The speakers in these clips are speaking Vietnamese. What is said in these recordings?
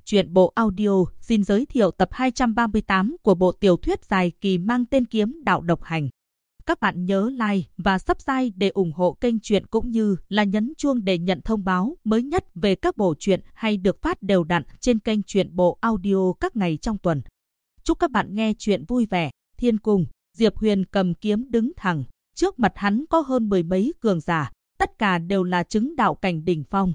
Truyện bộ audio xin giới thiệu tập 238 của bộ tiểu thuyết dài kỳ mang tên Kiếm Đạo Độc Hành. Các bạn nhớ like và subscribe để ủng hộ kênh truyện cũng như là nhấn chuông để nhận thông báo mới nhất về các bộ truyện hay được phát đều đặn trên kênh truyện bộ audio các ngày trong tuần. Chúc các bạn nghe truyện vui vẻ. Thiên Cung, Diệp Huyền cầm kiếm đứng thẳng, trước mặt hắn có hơn mười mấy cường giả, tất cả đều là chứng đạo cảnh đỉnh phong.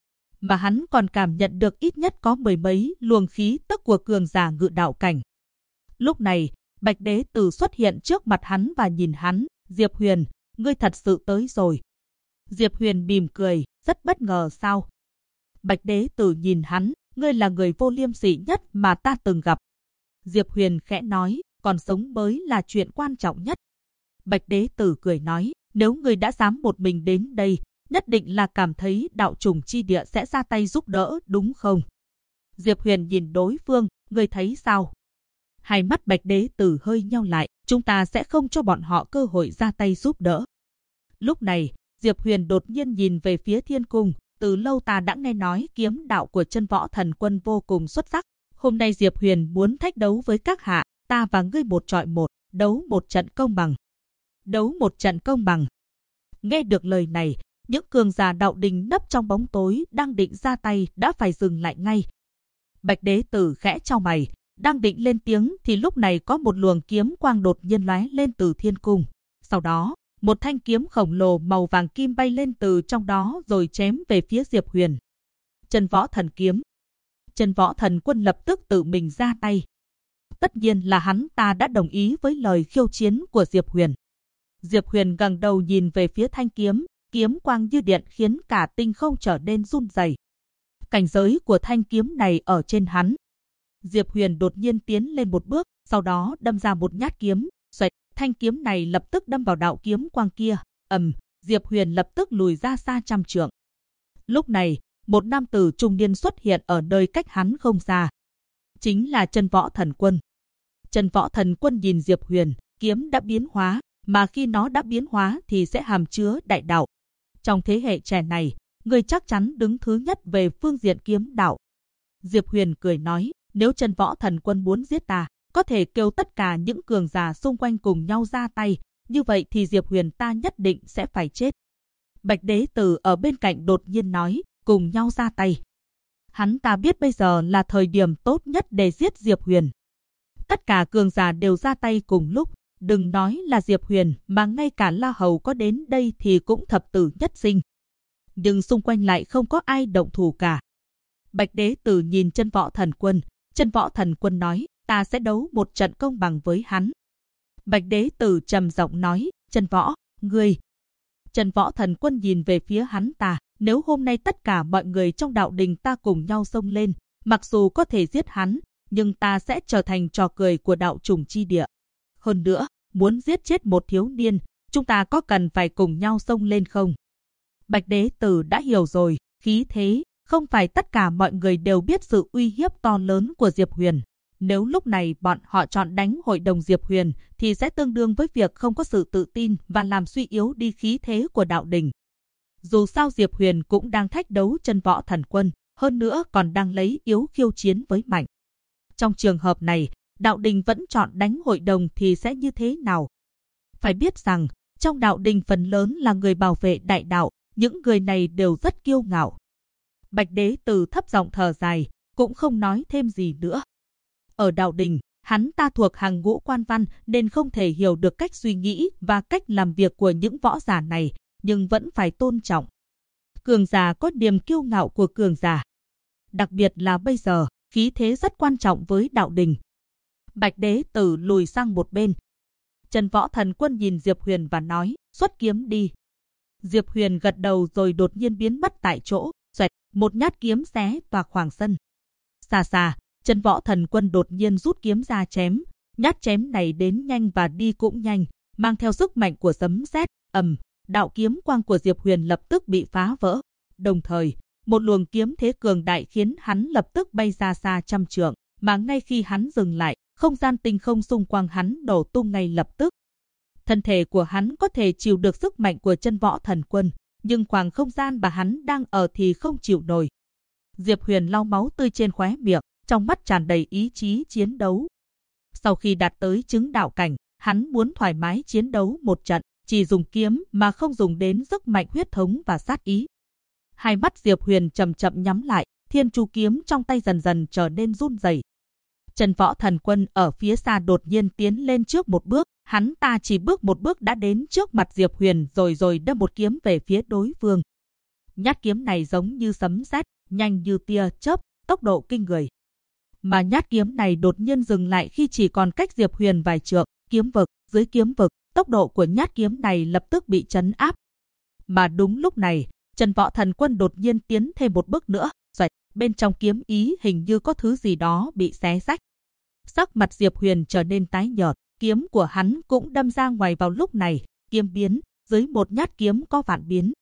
Mà hắn còn cảm nhận được ít nhất có mười mấy luồng khí tức của cường giả ngự đạo cảnh. Lúc này, Bạch Đế Tử xuất hiện trước mặt hắn và nhìn hắn, Diệp Huyền, ngươi thật sự tới rồi. Diệp Huyền mỉm cười, rất bất ngờ sao? Bạch Đế Tử nhìn hắn, ngươi là người vô liêm sỉ nhất mà ta từng gặp. Diệp Huyền khẽ nói, còn sống mới là chuyện quan trọng nhất. Bạch Đế Tử cười nói, nếu ngươi đã dám một mình đến đây, nhất định là cảm thấy đạo trùng chi địa sẽ ra tay giúp đỡ đúng không? Diệp Huyền nhìn đối phương, ngươi thấy sao? Hai mắt Bạch Đế Tử hơi nheo lại, chúng ta sẽ không cho bọn họ cơ hội ra tay giúp đỡ. Lúc này, Diệp Huyền đột nhiên nhìn về phía Thiên Cung, từ lâu ta đã nghe nói kiếm đạo của Chân Võ Thần Quân vô cùng xuất sắc. Hôm nay Diệp Huyền muốn thách đấu với các hạ, ta và ngươi một chọi một, đấu một trận công bằng. Đấu một trận công bằng. Nghe được lời này, những cường giả đạo đình nấp trong bóng tối đang định ra tay đã phải dừng lại ngay. Bạch Đế Tử khẽ chau mày, đang định lên tiếng thì lúc này có một luồng kiếm quang đột nhiên lóe lên từ Thiên Cung. Sau đó, một thanh kiếm khổng lồ màu vàng kim bay lên từ trong đó rồi chém về phía Diệp Huyền. Chân Võ Thần Kiếm. Chân Võ Thần Quân lập tức tự mình ra tay. Tất nhiên là hắn ta đã đồng ý với lời khiêu chiến của Diệp Huyền. Diệp Huyền ngẩng đầu nhìn về phía thanh kiếm, kiếm quang như điện khiến cả tinh không trở nên run rẩy. Cảnh giới của thanh kiếm này ở trên hắn. Diệp Huyền đột nhiên tiến lên một bước, sau đó đâm ra một nhát kiếm, xoẹt, thanh kiếm này lập tức đâm vào đạo kiếm quang kia. Diệp Huyền lập tức lùi ra xa trăm trượng. Lúc này, một nam tử trung niên xuất hiện ở nơi cách hắn không xa. Chính là Chân Võ Thần Quân. Chân Võ Thần Quân nhìn Diệp Huyền, kiếm đã biến hóa, mà khi nó đã biến hóa thì sẽ hàm chứa đại đạo. Trong thế hệ trẻ này, người chắc chắn đứng thứ nhất về phương diện kiếm đạo. Diệp Huyền cười nói, nếu Chân Võ Thần Quân muốn giết ta, có thể kêu tất cả những cường giả xung quanh cùng nhau ra tay, như vậy thì Diệp Huyền ta nhất định sẽ phải chết. Bạch Đế Tử ở bên cạnh đột nhiên nói, cùng nhau ra tay. Hắn ta biết bây giờ là thời điểm tốt nhất để giết Diệp Huyền. Tất cả cường giả đều ra tay cùng lúc, đừng nói là Diệp Huyền mà ngay cả La Hầu có đến đây thì cũng thập tử nhất sinh. Nhưng xung quanh lại không có ai động thủ cả. Bạch Đế Tử nhìn Chân Võ Thần Quân, Chân Võ Thần Quân nói, ta sẽ đấu một trận công bằng với hắn. Bạch Đế Tử trầm giọng nói, Chân Võ, ngươi. Chân Võ Thần Quân nhìn về phía hắn ta, nếu hôm nay tất cả mọi người trong đạo đình ta cùng nhau xông lên, mặc dù có thể giết hắn, nhưng ta sẽ trở thành trò cười của đạo trùng chi địa. Hơn nữa, muốn giết chết một thiếu niên, chúng ta có cần phải cùng nhau xông lên không? Bạch Đế Tử đã hiểu rồi, khí thế, không phải tất cả mọi người đều biết sự uy hiếp to lớn của Diệp Huyền. Nếu lúc này bọn họ chọn đánh hội đồng Diệp Huyền, thì sẽ tương đương với việc không có sự tự tin và làm suy yếu đi khí thế của đạo đình. Dù sao Diệp Huyền cũng đang thách đấu Chân Võ Thần Quân, hơn nữa còn đang lấy yếu khiêu chiến với mạnh. Trong trường hợp này, đạo đình vẫn chọn đánh hội đồng thì sẽ như thế nào? Phải biết rằng, trong đạo đình phần lớn là người bảo vệ đại đạo, những người này đều rất kiêu ngạo. Bạch Đế Tử thấp giọng thở dài, cũng không nói thêm gì nữa. Ở đạo đình, hắn ta thuộc hàng ngũ quan văn nên không thể hiểu được cách suy nghĩ và cách làm việc của những võ giả này, nhưng vẫn phải tôn trọng. Cường giả có niềm kiêu ngạo của cường giả. Đặc biệt là bây giờ, khí thế rất quan trọng với đạo đình. Bạch Đế Tử lùi sang một bên. Chân Võ Thần Quân nhìn Diệp Huyền và nói, xuất kiếm đi. Diệp Huyền gật đầu rồi đột nhiên biến mất tại chỗ, xoẹt, một nhát kiếm xé toạc khoảng sân. Xa xa, Chân Võ Thần Quân đột nhiên rút kiếm ra chém. Nhát chém này đến nhanh và đi cũng nhanh, mang theo sức mạnh của sấm sét. Đạo kiếm quang của Diệp Huyền lập tức bị phá vỡ. Đồng thời, một luồng kiếm thế cường đại khiến hắn lập tức bay ra xa trăm trượng, mà ngay khi hắn dừng lại, không gian tinh không xung quanh hắn nổ tung ngay lập tức. Thân thể của hắn có thể chịu được sức mạnh của Chân Võ Thần Quân, nhưng khoảng không gian mà hắn đang ở thì không chịu nổi. Diệp Huyền lau máu tươi trên khóe miệng, trong mắt tràn đầy ý chí chiến đấu. Sau khi đạt tới chứng đạo cảnh, hắn muốn thoải mái chiến đấu một trận, chỉ dùng kiếm mà không dùng đến sức mạnh huyết thống và sát ý. Hai mắt Diệp Huyền chậm chậm nhắm lại, Thiên Chu kiếm trong tay dần dần trở nên run rẩy. Chân Võ Thần Quân ở phía xa đột nhiên tiến lên trước một bước, hắn ta chỉ bước một bước đã đến trước mặt Diệp Huyền rồi đâm một kiếm về phía đối phương. Nhát kiếm này giống như sấm sét, nhanh như tia chớp, tốc độ kinh người. Mà nhát kiếm này đột nhiên dừng lại khi chỉ còn cách Diệp Huyền vài trượng, kiếm vực, dưới kiếm vực, tốc độ của nhát kiếm này lập tức bị trấn áp. Mà đúng lúc này, Chân Võ Thần Quân đột nhiên tiến thêm một bước nữa, xoạch, bên trong kiếm ý hình như có thứ gì đó bị xé rách. Sắc mặt Diệp Huyền trở nên tái nhợt, kiếm của hắn cũng đâm ra ngoài vào lúc này, kiếm biến, dưới một nhát kiếm có vạn biến.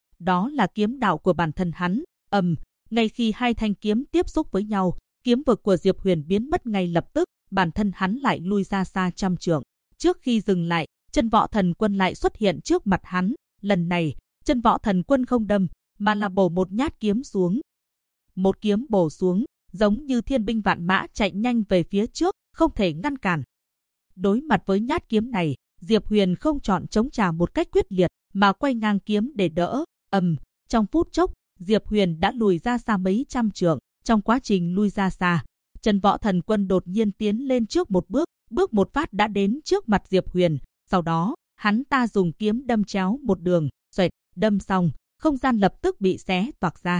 Đó là kiếm đạo của bản thân hắn, ngay khi hai thanh kiếm tiếp xúc với nhau, kiếm vực của Diệp Huyền biến mất ngay lập tức, bản thân hắn lại lui ra xa trăm trượng. Trước khi dừng lại, Chân Võ Thần Quân lại xuất hiện trước mặt hắn, lần này, Chân Võ Thần Quân không đâm, mà là bổ một nhát kiếm xuống. Một kiếm bổ xuống, giống như thiên binh vạn mã chạy nhanh về phía trước, không thể ngăn cản. Đối mặt với nhát kiếm này, Diệp Huyền không chọn chống trả một cách quyết liệt, mà quay ngang kiếm để đỡ. Trong phút chốc, Diệp Huyền đã lùi ra xa mấy trăm trượng. Trong quá trình lui ra xa, Chân Võ Thần Quân đột nhiên tiến lên trước một bước, bước một phát đã đến trước mặt Diệp Huyền. Sau đó, hắn ta dùng kiếm đâm chéo một đường, xoẹt, đâm xong, không gian lập tức bị xé toạc ra.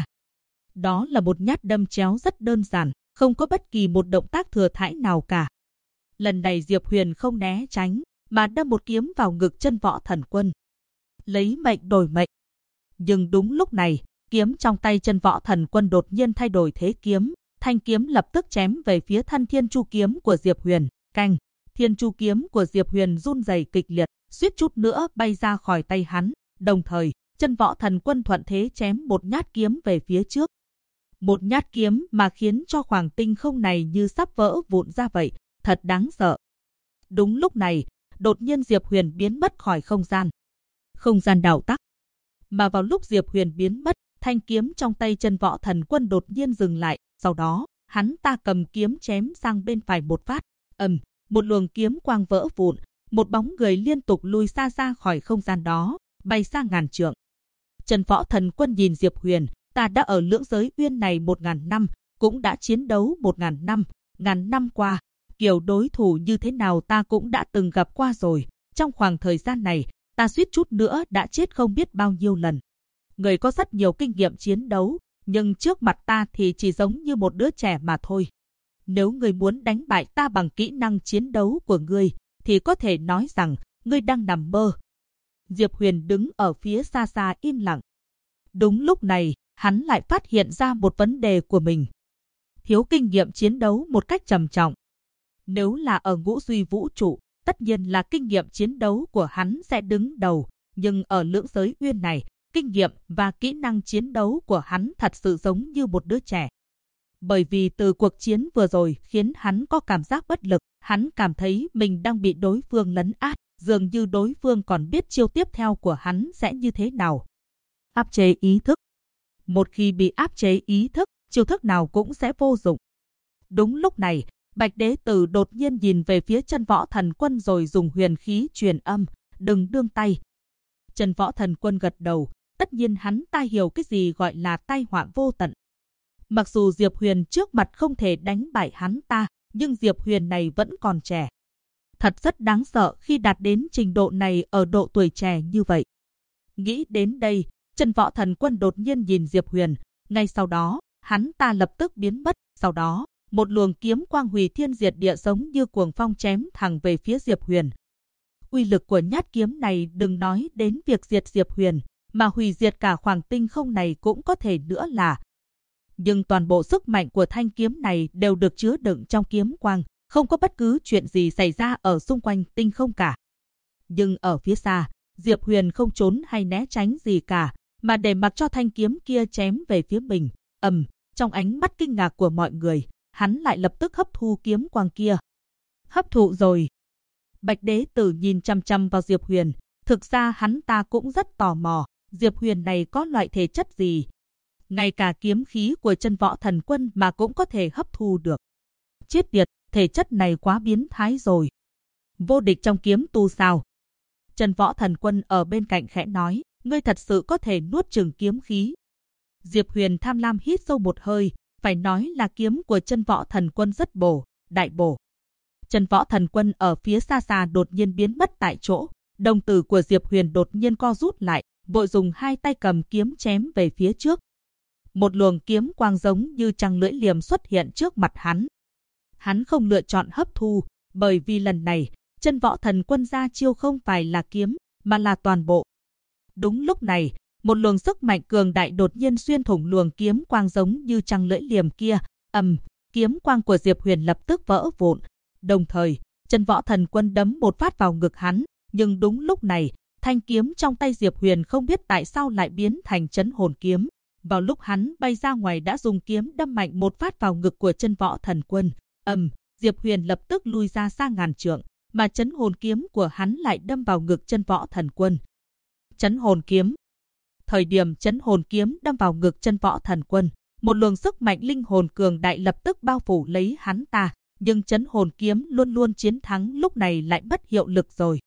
Đó là một nhát đâm chéo rất đơn giản, không có bất kỳ một động tác thừa thãi nào cả. Lần này Diệp Huyền không né tránh, mà đâm một kiếm vào ngực Chân Võ Thần Quân. Lấy mệnh đổi mệnh. Nhưng đúng lúc này, kiếm trong tay Chân Võ Thần Quân đột nhiên thay đổi thế kiếm, thanh kiếm lập tức chém về phía thân Thiên Chu kiếm của Diệp Huyền. Canh, Thiên Chu kiếm của Diệp Huyền run rẩy kịch liệt, suýt chút nữa bay ra khỏi tay hắn. Đồng thời, Chân Võ Thần Quân thuận thế chém một nhát kiếm về phía trước. Một nhát kiếm mà khiến cho khoảng tinh không này như sắp vỡ vụn ra vậy, thật đáng sợ. Đúng lúc này, đột nhiên Diệp Huyền biến mất khỏi không gian. Không gian đảo tắc. Mà vào lúc Diệp Huyền biến mất, thanh kiếm trong tay Chân Võ Thần Quân đột nhiên dừng lại, sau đó, hắn ta cầm kiếm chém sang bên phải một phát. Một luồng kiếm quang vỡ vụn, một bóng người liên tục lùi xa ra khỏi không gian đó, bay xa ngàn trượng. Chân Võ Thần Quân nhìn Diệp Huyền, ta đã ở Lưỡng Giới Uyên này 1000 năm, cũng đã chiến đấu 1000 năm, ngàn năm qua, kiểu đối thủ như thế nào ta cũng đã từng gặp qua rồi. Trong khoảng thời gian này, ta suýt chút nữa đã chết không biết bao nhiêu lần. Người có rất nhiều kinh nghiệm chiến đấu, nhưng trước mặt ta thì chỉ giống như một đứa trẻ mà thôi. Nếu người muốn đánh bại ta bằng kỹ năng chiến đấu của ngươi, thì có thể nói rằng ngươi đang nằm mơ. Diệp Huyền đứng ở phía xa xa im lặng. Đúng lúc này, hắn lại phát hiện ra một vấn đề của mình. Thiếu kinh nghiệm chiến đấu một cách trầm trọng. Nếu là ở ngũ duy vũ trụ, tất nhiên là kinh nghiệm chiến đấu của hắn sẽ đứng đầu. Nhưng ở Lưỡng Giới Uyên này, kinh nghiệm và kỹ năng chiến đấu của hắn thật sự giống như một đứa trẻ. Bởi vì từ cuộc chiến vừa rồi khiến hắn có cảm giác bất lực, hắn cảm thấy mình đang bị đối phương lấn át, dường như đối phương còn biết chiêu tiếp theo của hắn sẽ như thế nào. Áp chế ý thức. Một khi bị áp chế ý thức, chiêu thức nào cũng sẽ vô dụng. Đúng lúc này, Bạch Đế Tử đột nhiên nhìn về phía Chân Võ Thần Quân rồi dùng huyền khí truyền âm, đừng nương tay. Chân Võ Thần Quân gật đầu, tất nhiên hắn ta hiểu cái gì gọi là tai họa vô tận. Mặc dù Diệp Huyền trước mặt không thể đánh bại hắn ta, nhưng Diệp Huyền này vẫn còn trẻ. Thật rất đáng sợ khi đạt đến trình độ này ở độ tuổi trẻ như vậy. Nghĩ đến đây, Chân Võ Thần Quân đột nhiên nhìn Diệp Huyền, ngay sau đó, hắn ta lập tức biến mất, sau đó, một luồng kiếm quang hủy thiên diệt địa giống như cuồng phong chém thẳng về phía Diệp Huyền. Uy lực của nhát kiếm này đừng nói đến việc diệt Diệp Huyền, mà hủy diệt cả khoảng tinh không này cũng có thể nữa là. Nhưng toàn bộ sức mạnh của thanh kiếm này đều được chứa đựng trong kiếm quang, không có bất cứ chuyện gì xảy ra ở xung quanh tinh không cả. Nhưng ở phía xa, Diệp Huyền không trốn hay né tránh gì cả, mà để mặc cho thanh kiếm kia chém về phía mình. Trong ánh mắt kinh ngạc của mọi người, hắn lại lập tức hấp thu kiếm quang kia. Hấp thụ rồi. Bạch Đế Tử nhìn chăm chăm vào Diệp Huyền, thực ra hắn ta cũng rất tò mò, Diệp Huyền này có loại thể chất gì. ngay cả kiếm khí của chân võ thần quân mà cũng có thể hấp thu được. Chết tiệt, thể chất này quá biến thái rồi. Vô địch trong kiếm tu sao? Chân võ thần quân ở bên cạnh khẽ nói, ngươi thật sự có thể nuốt chửng kiếm khí. Diệp Huyền tham lam hít sâu một hơi, phải nói là kiếm của chân võ thần quân rất bổ, đại bổ. Chân võ thần quân ở phía xa xa đột nhiên biến mất tại chỗ, đồng tử của Diệp Huyền đột nhiên co rút lại, vội dùng hai tay cầm kiếm chém về phía trước. Một luồng kiếm quang giống như trăng lưỡi liềm xuất hiện trước mặt hắn. Hắn không lựa chọn hấp thu, bởi vì lần này, chân võ thần quân ra chiêu không phải là kiếm, mà là toàn bộ. Đúng lúc này, một luồng sức mạnh cường đại đột nhiên xuyên thủng luồng kiếm quang giống như trăng lưỡi liềm kia, kiếm quang của Diệp Huyền lập tức vỡ vụn. Đồng thời, chân võ thần quân đấm một phát vào ngực hắn, nhưng đúng lúc này, thanh kiếm trong tay Diệp Huyền không biết tại sao lại biến thành chấn hồn kiếm. Vào lúc hắn bay ra ngoài đã dùng kiếm đâm mạnh một phát vào ngực của chân võ thần quân. Diệp Huyền lập tức lui ra xa ngàn trượng, mà chấn hồn kiếm của hắn lại đâm vào ngực chân võ thần quân. Chấn hồn kiếm. Thời điểm chấn hồn kiếm đâm vào ngực chân võ thần quân, một luồng sức mạnh linh hồn cường đại lập tức bao phủ lấy hắn ta, nhưng chấn hồn kiếm luôn luôn chiến thắng lúc này lại mất hiệu lực rồi.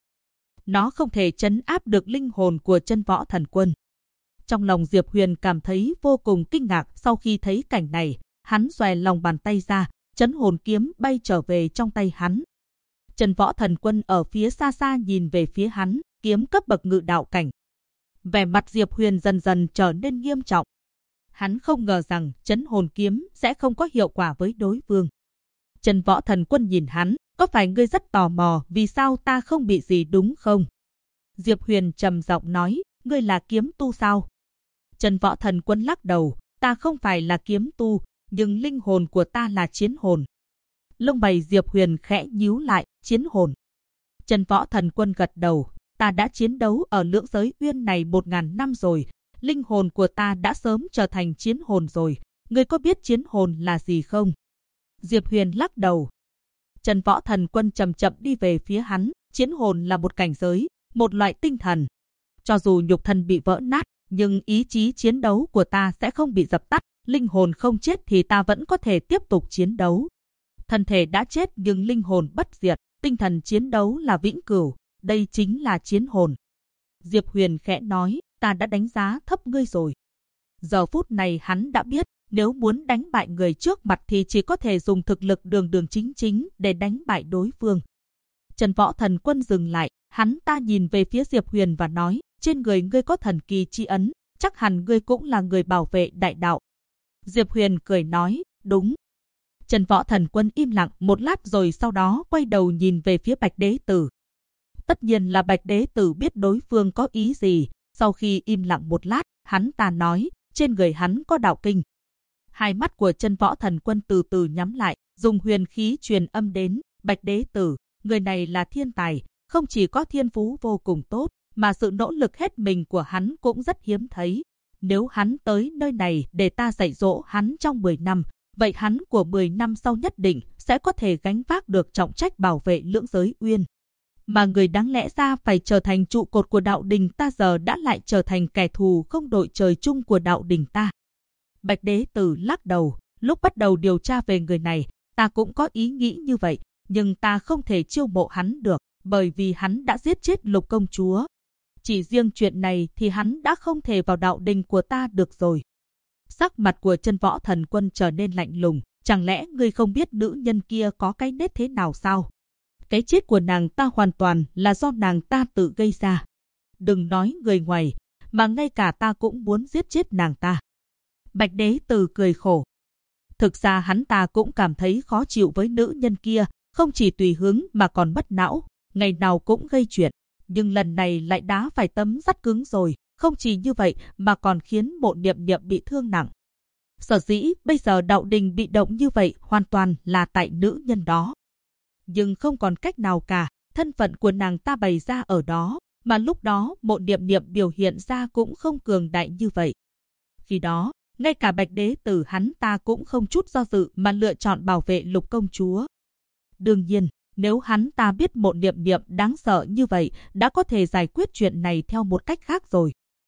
Nó không thể trấn áp được linh hồn của chân võ thần quân. Trong lòng Diệp Huyền cảm thấy vô cùng kinh ngạc sau khi thấy cảnh này, hắn xòe lòng bàn tay ra, chấn hồn kiếm bay trở về trong tay hắn. Chân võ thần quân ở phía xa xa nhìn về phía hắn, kiếm cấp bậc ngự đạo cảnh. Vẻ mặt Diệp Huyền dần dần trở nên nghiêm trọng. Hắn không ngờ rằng chấn hồn kiếm sẽ không có hiệu quả với đối phương. Chân võ thần quân nhìn hắn, có phải ngươi rất tò mò vì sao ta không bị gì đúng không? Diệp Huyền trầm giọng nói, ngươi là kiếm tu sao? Chân võ thần quân lắc đầu, ta không phải là kiếm tu, nhưng linh hồn của ta là chiến hồn. Lông mày Diệp Huyền khẽ nhíu lại, chiến hồn. Chân võ thần quân gật đầu, ta đã chiến đấu ở lưỡng giới uyên này 1000 năm rồi, linh hồn của ta đã sớm trở thành chiến hồn rồi, ngươi có biết chiến hồn là gì không? Diệp Huyền lắc đầu. Chân võ thần quân chậm chậm đi về phía hắn, chiến hồn là một cảnh giới, một loại tinh thần. Cho dù nhục thân bị vỡ nát, nhưng ý chí chiến đấu của ta sẽ không bị dập tắt, linh hồn không chết thì ta vẫn có thể tiếp tục chiến đấu. Thân thể đã chết nhưng linh hồn bất diệt, tinh thần chiến đấu là vĩnh cửu, đây chính là chiến hồn. Diệp Huyền khẽ nói, ta đã đánh giá thấp ngươi rồi. Giờ phút này hắn đã biết, nếu muốn đánh bại người trước mặt thì chỉ có thể dùng thực lực đường đường chính chính để đánh bại đối phương. Chân võ thần quân dừng lại, hắn ta nhìn về phía Diệp Huyền và nói, trên người ngươi có thần kỳ chi ấn, chắc hẳn ngươi cũng là người bảo vệ đại đạo. Diệp Huyền cười nói, đúng. Chân võ thần quân im lặng một lát rồi sau đó quay đầu nhìn về phía Bạch Đế Tử. Tất nhiên là Bạch Đế Tử biết đối phương có ý gì, sau khi im lặng một lát, hắn ta nói, trên người hắn có đạo kinh. Hai mắt của chân võ thần quân từ từ nhắm lại, dùng huyền khí truyền âm đến, Bạch Đế Tử, người này là thiên tài, không chỉ có thiên phú vô cùng tốt, mà sự nỗ lực hết mình của hắn cũng rất hiếm thấy. Nếu hắn tới nơi này để ta dạy dỗ hắn trong 10 năm, vậy hắn của 10 năm sau nhất định sẽ có thể gánh vác được trọng trách bảo vệ lưỡng giới uyên. Mà người đáng lẽ ra phải trở thành trụ cột của đạo đình ta giờ đã lại trở thành kẻ thù không đội trời chung của đạo đình ta. Bạch Đế Tử lắc đầu, lúc bắt đầu điều tra về người này, ta cũng có ý nghĩ như vậy, nhưng ta không thể chiêu mộ hắn được, bởi vì hắn đã giết chết Lục công chúa. Chỉ riêng chuyện này thì hắn đã không thể vào đạo đình của ta được rồi. Sắc mặt của chân võ thần quân trở nên lạnh lùng, chẳng lẽ ngươi không biết nữ nhân kia có cái nết thế nào sao? Cái chết của nàng ta hoàn toàn là do nàng ta tự gây ra. Đừng nói người ngoài, mà ngay cả ta cũng muốn giết chết nàng ta. Bạch Đế Tử cười khổ. Thực ra hắn ta cũng cảm thấy khó chịu với nữ nhân kia, không chỉ tùy hứng mà còn mất não, ngày nào cũng gây chuyện. Nhưng lần này lại đá phải tấm sắt cứng rồi, không chỉ như vậy mà còn khiến Mộ Niệm Niệm bị thương nặng. Sở dĩ bây giờ đạo đình bị động như vậy hoàn toàn là tại nữ nhân đó. Nhưng không còn cách nào cả, thân phận của nàng ta bày ra ở đó, mà lúc đó Mộ Niệm Niệm biểu hiện ra cũng không cường đại như vậy. Khi đó, ngay cả Bạch Đế Tử hắn ta cũng không chút do dự mà lựa chọn bảo vệ Lục công chúa. Đương nhiên, nếu hắn ta biết Mộ Niệm Niệm đáng sợ như vậy, đã có thể giải quyết chuyện này theo một cách khác rồi.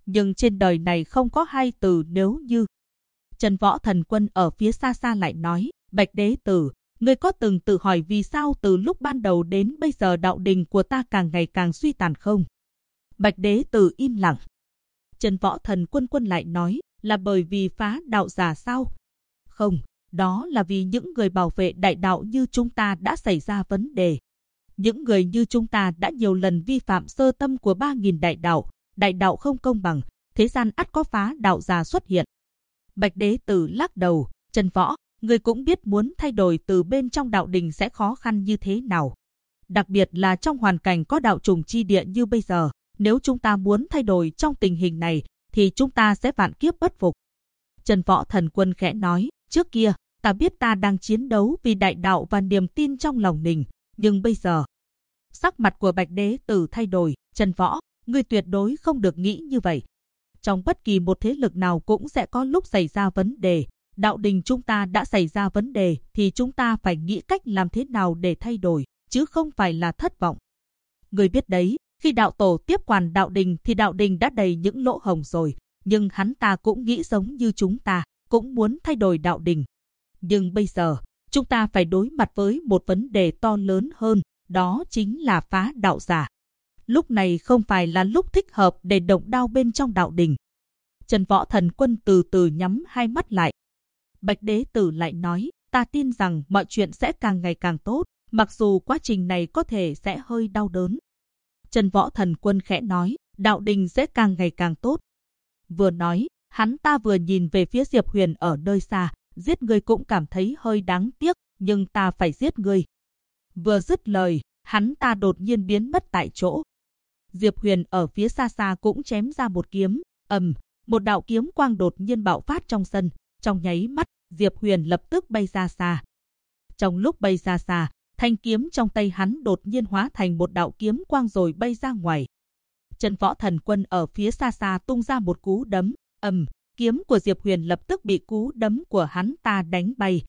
Nhưng trên đời này không có hai từ nếu như. Chân Võ Thần Quân ở phía xa xa lại nói, Bạch Đế Tử, ngươi có từng tự hỏi vì sao từ lúc ban đầu đến bây giờ đạo đình của ta càng ngày càng suy tàn không? Bạch Đế Tử im lặng. Chân Võ Thần Quân lại nói, là bởi vì phá đạo giả sao? Không, đó là vì những người bảo vệ đại đạo như chúng ta đã xảy ra vấn đề. Những người như chúng ta đã nhiều lần vi phạm sơ tâm của 3.000 đại đạo không công bằng, thế gian ắt có phá đạo giả xuất hiện. Bạch Đế Tử lắc đầu, Chân Võ, người cũng biết muốn thay đổi từ bên trong đạo đình sẽ khó khăn như thế nào. Đặc biệt là trong hoàn cảnh có đạo trùng chi địa như bây giờ, nếu chúng ta muốn thay đổi trong tình hình này, thì chúng ta sẽ vạn kiếp bất phục. Chân Võ Thần Quân khẽ nói, trước kia, ta biết ta đang chiến đấu vì đại đạo và niềm tin trong lòng mình, nhưng bây giờ... Sắc mặt của Bạch Đế Tử thay đổi, Chân Võ, ngươi tuyệt đối không được nghĩ như vậy. Trong bất kỳ một thế lực nào cũng sẽ có lúc xảy ra vấn đề. Đạo đình chúng ta đã xảy ra vấn đề thì chúng ta phải nghĩ cách làm thế nào để thay đổi, chứ không phải là thất vọng. Ngươi biết đấy, khi đạo tổ tiếp quản đạo đình thì đạo đình đã đầy những lỗ hổng rồi, nhưng hắn ta cũng nghĩ giống như chúng ta, cũng muốn thay đổi đạo đình. Nhưng bây giờ, chúng ta phải đối mặt với một vấn đề to lớn hơn, đó chính là phá đạo giả. Lúc này không phải là lúc thích hợp để động đao bên trong đạo đình. Chân Võ Thần Quân từ từ nhắm hai mắt lại. Bạch Đế Tử lại nói, ta tin rằng mọi chuyện sẽ càng ngày càng tốt, mặc dù quá trình này có thể sẽ hơi đau đớn. Chân Võ Thần Quân khẽ nói, đạo đình sẽ càng ngày càng tốt. Vừa nói, hắn ta vừa nhìn về phía Diệp Huyền ở nơi xa, giết ngươi cũng cảm thấy hơi đáng tiếc, nhưng ta phải giết ngươi. Vừa dứt lời, hắn ta đột nhiên biến mất tại chỗ. Diệp Huyền ở phía xa xa cũng chém ra một kiếm, một đạo kiếm quang đột nhiên bạo phát trong sân, trong nháy mắt, Diệp Huyền lập tức bay ra xa. Trong lúc bay ra xa, thanh kiếm trong tay hắn đột nhiên hóa thành một đạo kiếm quang rồi bay ra ngoài. Chân Võ Thần Quân ở phía xa xa tung ra một cú đấm, kiếm của Diệp Huyền lập tức bị cú đấm của hắn ta đánh bay.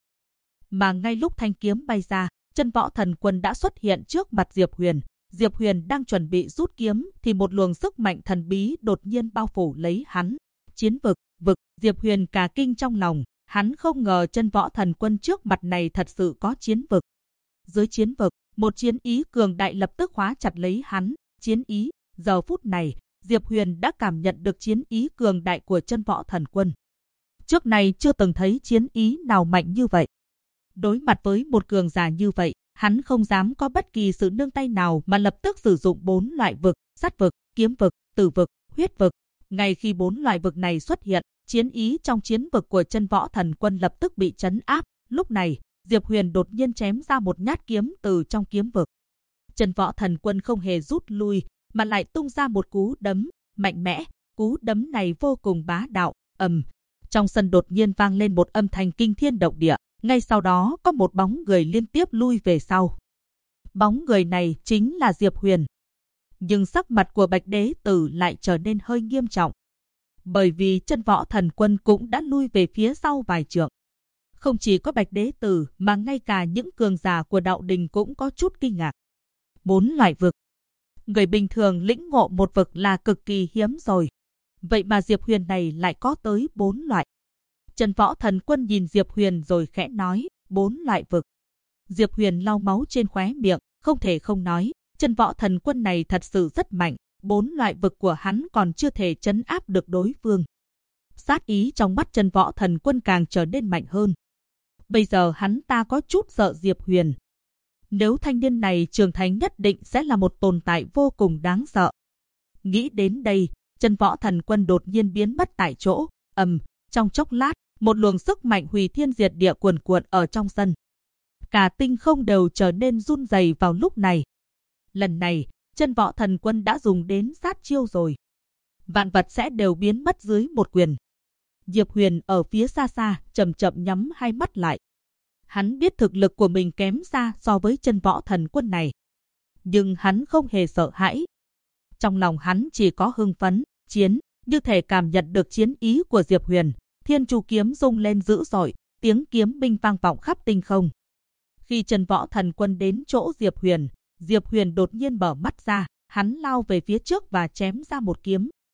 Mà ngay lúc thanh kiếm bay ra, Chân Võ Thần Quân đã xuất hiện trước mặt Diệp Huyền. Diệp Huyền đang chuẩn bị rút kiếm thì một luồng sức mạnh thần bí đột nhiên bao phủ lấy hắn. Chiến vực, Diệp Huyền cả kinh trong lòng, hắn không ngờ Chân Võ Thần Quân trước mặt này thật sự có chiến vực. Dưới chiến vực, một chiến ý cường đại lập tức khóa chặt lấy hắn. Chiến ý, giờ phút này, Diệp Huyền đã cảm nhận được chiến ý cường đại của Chân Võ Thần Quân. Trước này chưa từng thấy chiến ý nào mạnh như vậy. Đối mặt với một cường giả như vậy, hắn không dám có bất kỳ sự nương tay nào mà lập tức sử dụng 4 loại vực, sát vực, kiếm vực, tử vực, huyết vực. Ngay khi 4 loại vực này xuất hiện, chiến ý trong chiến vực của Chân Võ Thần Quân lập tức bị trấn áp. Lúc này, Diệp Huyền đột nhiên chém ra một nhát kiếm từ trong kiếm vực. Chân Võ Thần Quân không hề rút lui, mà lại tung ra một cú đấm mạnh mẽ. Cú đấm này vô cùng bá đạo, Trong sân đột nhiên vang lên một âm thanh kinh thiên động địa. Ngay sau đó có một bóng người liên tiếp lui về sau. Bóng người này chính là Diệp Huyền. Nhưng sắc mặt của Bạch Đế Tử lại trở nên hơi nghiêm trọng. Bởi vì Chân Võ Thần Quân cũng đã lui về phía sau vài trượng. Không chỉ có Bạch Đế Tử mà ngay cả những cường giả của đạo đình cũng có chút kinh ngạc. 4 loại vực. Người bình thường lĩnh ngộ một vực là cực kỳ hiếm rồi. Vậy mà Diệp Huyền này lại có tới 4 loại. Chân Võ Thần Quân nhìn Diệp Huyền rồi khẽ nói, 4 loại vực. Diệp Huyền lau máu trên khóe miệng, không thể không nói, Chân Võ Thần Quân này thật sự rất mạnh, 4 loại vực của hắn còn chưa thể trấn áp được đối phương. Sát ý trong mắt Chân Võ Thần Quân càng trở nên mạnh hơn. Bây giờ hắn ta có chút sợ Diệp Huyền. Nếu thanh niên này trưởng thành nhất định sẽ là một tồn tại vô cùng đáng sợ. Nghĩ đến đây, Chân Võ Thần Quân đột nhiên biến mất tại chỗ, trong chốc lát, một luồng sức mạnh hủy thiên diệt địa cuồn cuộn ở trong sân. Cả tinh không đều trở nên run rẩy vào lúc này. Lần này, Chân Võ Thần Quân đã dùng đến sát chiêu rồi. Vạn vật sẽ đều biến mất dưới một quyền. Diệp Huyền ở phía xa xa, chậm chậm nhắm hai mắt lại. Hắn biết thực lực của mình kém xa so với Chân Võ Thần Quân này. Nhưng hắn không hề sợ hãi. Trong lòng hắn chỉ có hưng phấn, như thể cảm nhận được chiến ý của Diệp Huyền. Thiên Chu kiếm rung lên dữ dội, tiếng kiếm binh vang vọng khắp tinh không. Khi Chân Võ Thần Quân đến chỗ Diệp Huyền đột nhiên mở mắt ra, hắn lao về phía trước và chém ra một kiếm.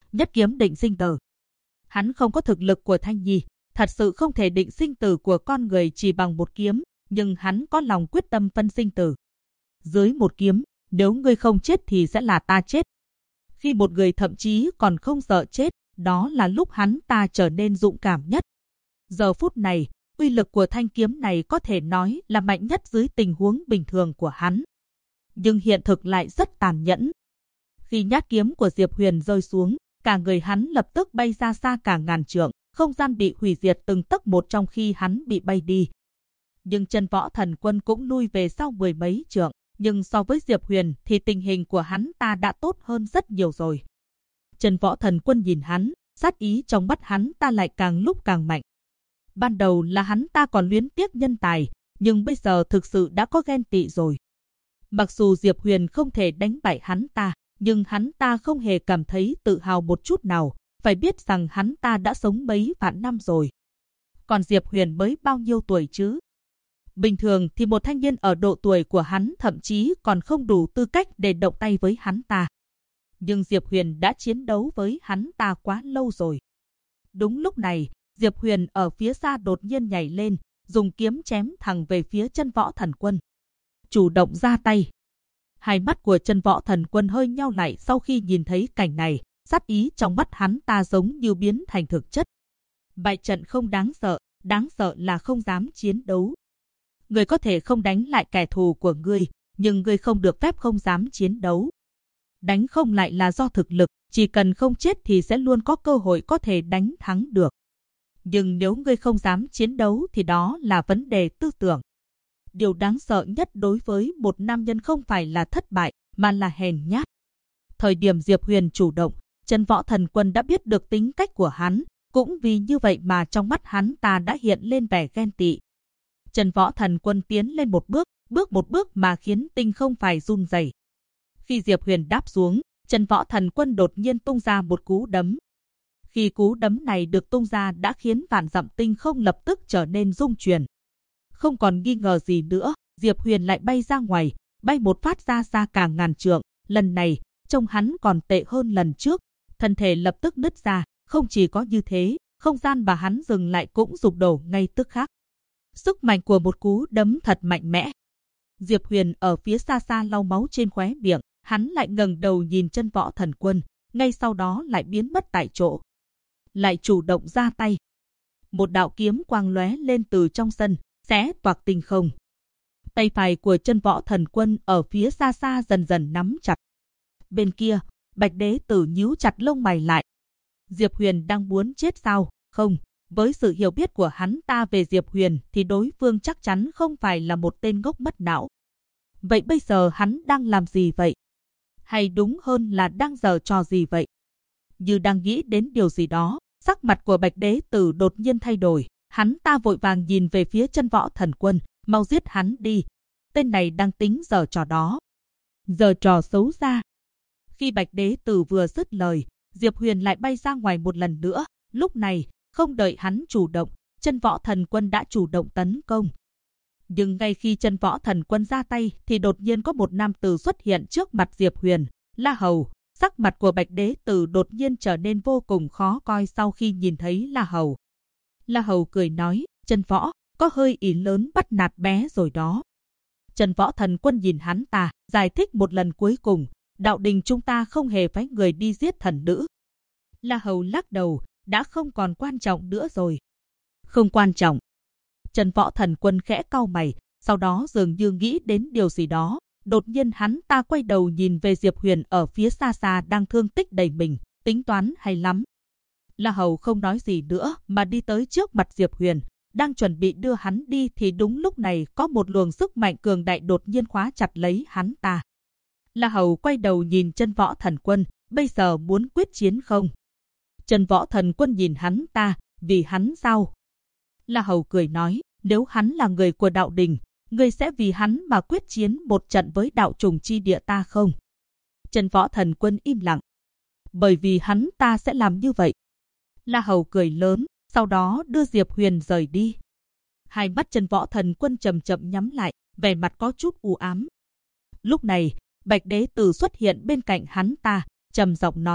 nhất kiếm định sinh tử. Hắn không có thực lực của Thanh Nhi, thật sự không thể định sinh tử của con người chỉ bằng một kiếm, nhưng hắn có lòng quyết tâm phân sinh tử. Dưới một kiếm, nếu ngươi không chết thì sẽ là ta chết. Khi một người thậm chí còn không sợ chết, đó là lúc hắn ta trở nên dũng cảm nhất. Giờ phút này, uy lực của thanh kiếm này có thể nói là mạnh nhất dưới tình huống bình thường của hắn. Nhưng hiện thực lại rất tàn nhẫn. Khi nhát kiếm của Diệp Huyền rơi xuống, cả người hắn lập tức bay ra xa cả ngàn trượng, không gian bị hủy diệt từng tấc một trong khi hắn bị bay đi. Nhưng Chân Võ Thần Quân cũng lui về sau mười mấy trượng, nhưng so với Diệp Huyền thì tình hình của hắn ta đã tốt hơn rất nhiều rồi. Chân Võ Thần Quân nhìn hắn, sát ý trong mắt hắn ta lại càng lúc càng mạnh. Ban đầu là hắn ta còn luyến tiếc nhân tài, nhưng bây giờ thực sự đã có ghen tị rồi. Mặc dù Diệp Huyền không thể đánh bại hắn ta, nhưng hắn ta không hề cảm thấy tự hào một chút nào, phải biết rằng hắn ta đã sống mấy vạn năm rồi. Còn Diệp Huyền mới bao nhiêu tuổi chứ? Bình thường thì một thanh niên ở độ tuổi của hắn thậm chí còn không đủ tư cách để động tay với hắn ta. Nhưng Diệp Huyền đã chiến đấu với hắn ta quá lâu rồi. Đúng lúc này, Diệp Huyền ở phía xa đột nhiên nhảy lên, dùng kiếm chém thẳng về phía Chân Võ Thần Quân. Chủ động ra tay. Hai mắt của Chân Võ Thần Quân hơi nheo lại sau khi nhìn thấy cảnh này, sát ý trong mắt hắn ta giống như biến thành thực chất. Bại trận không đáng sợ là không dám chiến đấu. Người có thể không đánh lại kẻ thù của ngươi, nhưng ngươi không được phép không dám chiến đấu. Đánh không lại là do thực lực, chỉ cần không chết thì sẽ luôn có cơ hội có thể đánh thắng được. Nhưng nếu ngươi không dám chiến đấu thì đó là vấn đề tư tưởng. Điều đáng sợ nhất đối với một nam nhân không phải là thất bại, mà là hèn nhát. Thời điểm Diệp Huyền chủ động, Chân Võ Thần Quân đã biết được tính cách của hắn, cũng vì như vậy mà trong mắt hắn ta đã hiện lên vẻ ghen tị. Chân Võ Thần Quân tiến lên một bước mà khiến tinh không phải run rẩy. Khi Diệp Huyền đáp xuống, Chân Võ Thần Quân đột nhiên tung ra một cú đấm. Khi cú đấm này được tung ra đã khiến vạn dặm tinh không lập tức trở nên rung chuyển. Không còn nghi ngờ gì nữa, Diệp Huyền lại bay ra ngoài, bay một phát ra xa cả ngàn trượng. Lần này, trông hắn còn tệ hơn lần trước, thân thể lập tức nứt ra. Không chỉ có như thế, không gian mà hắn dừng lại cũng sụp đổ ngay tức khắc. Sức mạnh của một cú đấm thật mạnh mẽ. Diệp Huyền ở phía xa xa lau máu trên khóe miệng, hắn lại ngẩng đầu nhìn Chân Võ Thần Quân, ngay sau đó lại biến mất tại chỗ. Lại chủ động ra tay. Một đạo kiếm quang lóe lên từ trong sân, xé toạc tinh không. Tay phải của Chân Võ Thần Quân ở phía xa xa dần dần nắm chặt. Bên kia, Bạch Đế Tử nhíu chặt lông mày lại. Diệp Huyền đang muốn chết sao? Không, với sự hiểu biết của hắn ta về Diệp Huyền thì đối phương chắc chắn không phải là một tên ngốc mất não. Vậy bây giờ hắn đang làm gì vậy? Hay đúng hơn là đang giở trò gì vậy? Như đang nghĩ đến điều gì đó, sắc mặt của Bạch Đế Tử đột nhiên thay đổi. Hắn ta vội vàng nhìn về phía Chân Võ Thần Quân, mau giết hắn đi. Tên này đang tính giở trò đó. Giở trò xấu xa. Khi Bạch Đế Tử vừa dứt lời, Diệp Huyền lại bay ra ngoài một lần nữa. Lúc này, không đợi hắn chủ động, Chân Võ Thần Quân đã chủ động tấn công. Nhưng ngay khi Chân Võ Thần Quân ra tay thì đột nhiên có một nam tử xuất hiện trước mặt Diệp Huyền. La Hầu. Sắc mặt của Bạch Đế Tử đột nhiên trở nên vô cùng khó coi sau khi nhìn thấy La Hầu. La Hầu cười nói, Chân Võ, có hơi ý lớn bắt nạt bé rồi đó. Chân Võ Thần Quân nhìn hắn ta, giải thích một lần cuối cùng, đạo đình chúng ta không hề phái người đi giết thần nữ. La Hầu lắc đầu, đã không còn quan trọng nữa rồi. Không quan trọng. Chân Võ Thần Quân khẽ cau mày, sau đó dường như nghĩ đến điều gì đó. Đột nhiên hắn ta quay đầu nhìn về Diệp Huyền ở phía xa xa đang thương tích đầy mình, tính toán hay lắm. La Hầu không nói gì nữa mà đi tới trước mặt Diệp Huyền, đang chuẩn bị đưa hắn đi thì đúng lúc này có một luồng sức mạnh cường đại đột nhiên khóa chặt lấy hắn ta. La Hầu quay đầu nhìn Chân Võ Thần Quân, bây giờ muốn quyết chiến không? Chân Võ Thần Quân nhìn hắn ta, vì hắn sao? La Hầu cười nói, nếu hắn là người của đạo đình, ngươi sẽ vì hắn mà quyết chiến một trận với đạo trùng chi địa ta không? Chân Võ Thần Quân im lặng. Bởi vì hắn ta sẽ làm như vậy. La Hầu cười lớn, sau đó đưa Diệp Huyền rời đi. Hai mắt Chân Võ Thần Quân chậm chậm nhắm lại, vẻ mặt có chút u ám. Lúc này, Bạch Đế Tử xuất hiện bên cạnh hắn ta, trầm giọng nói,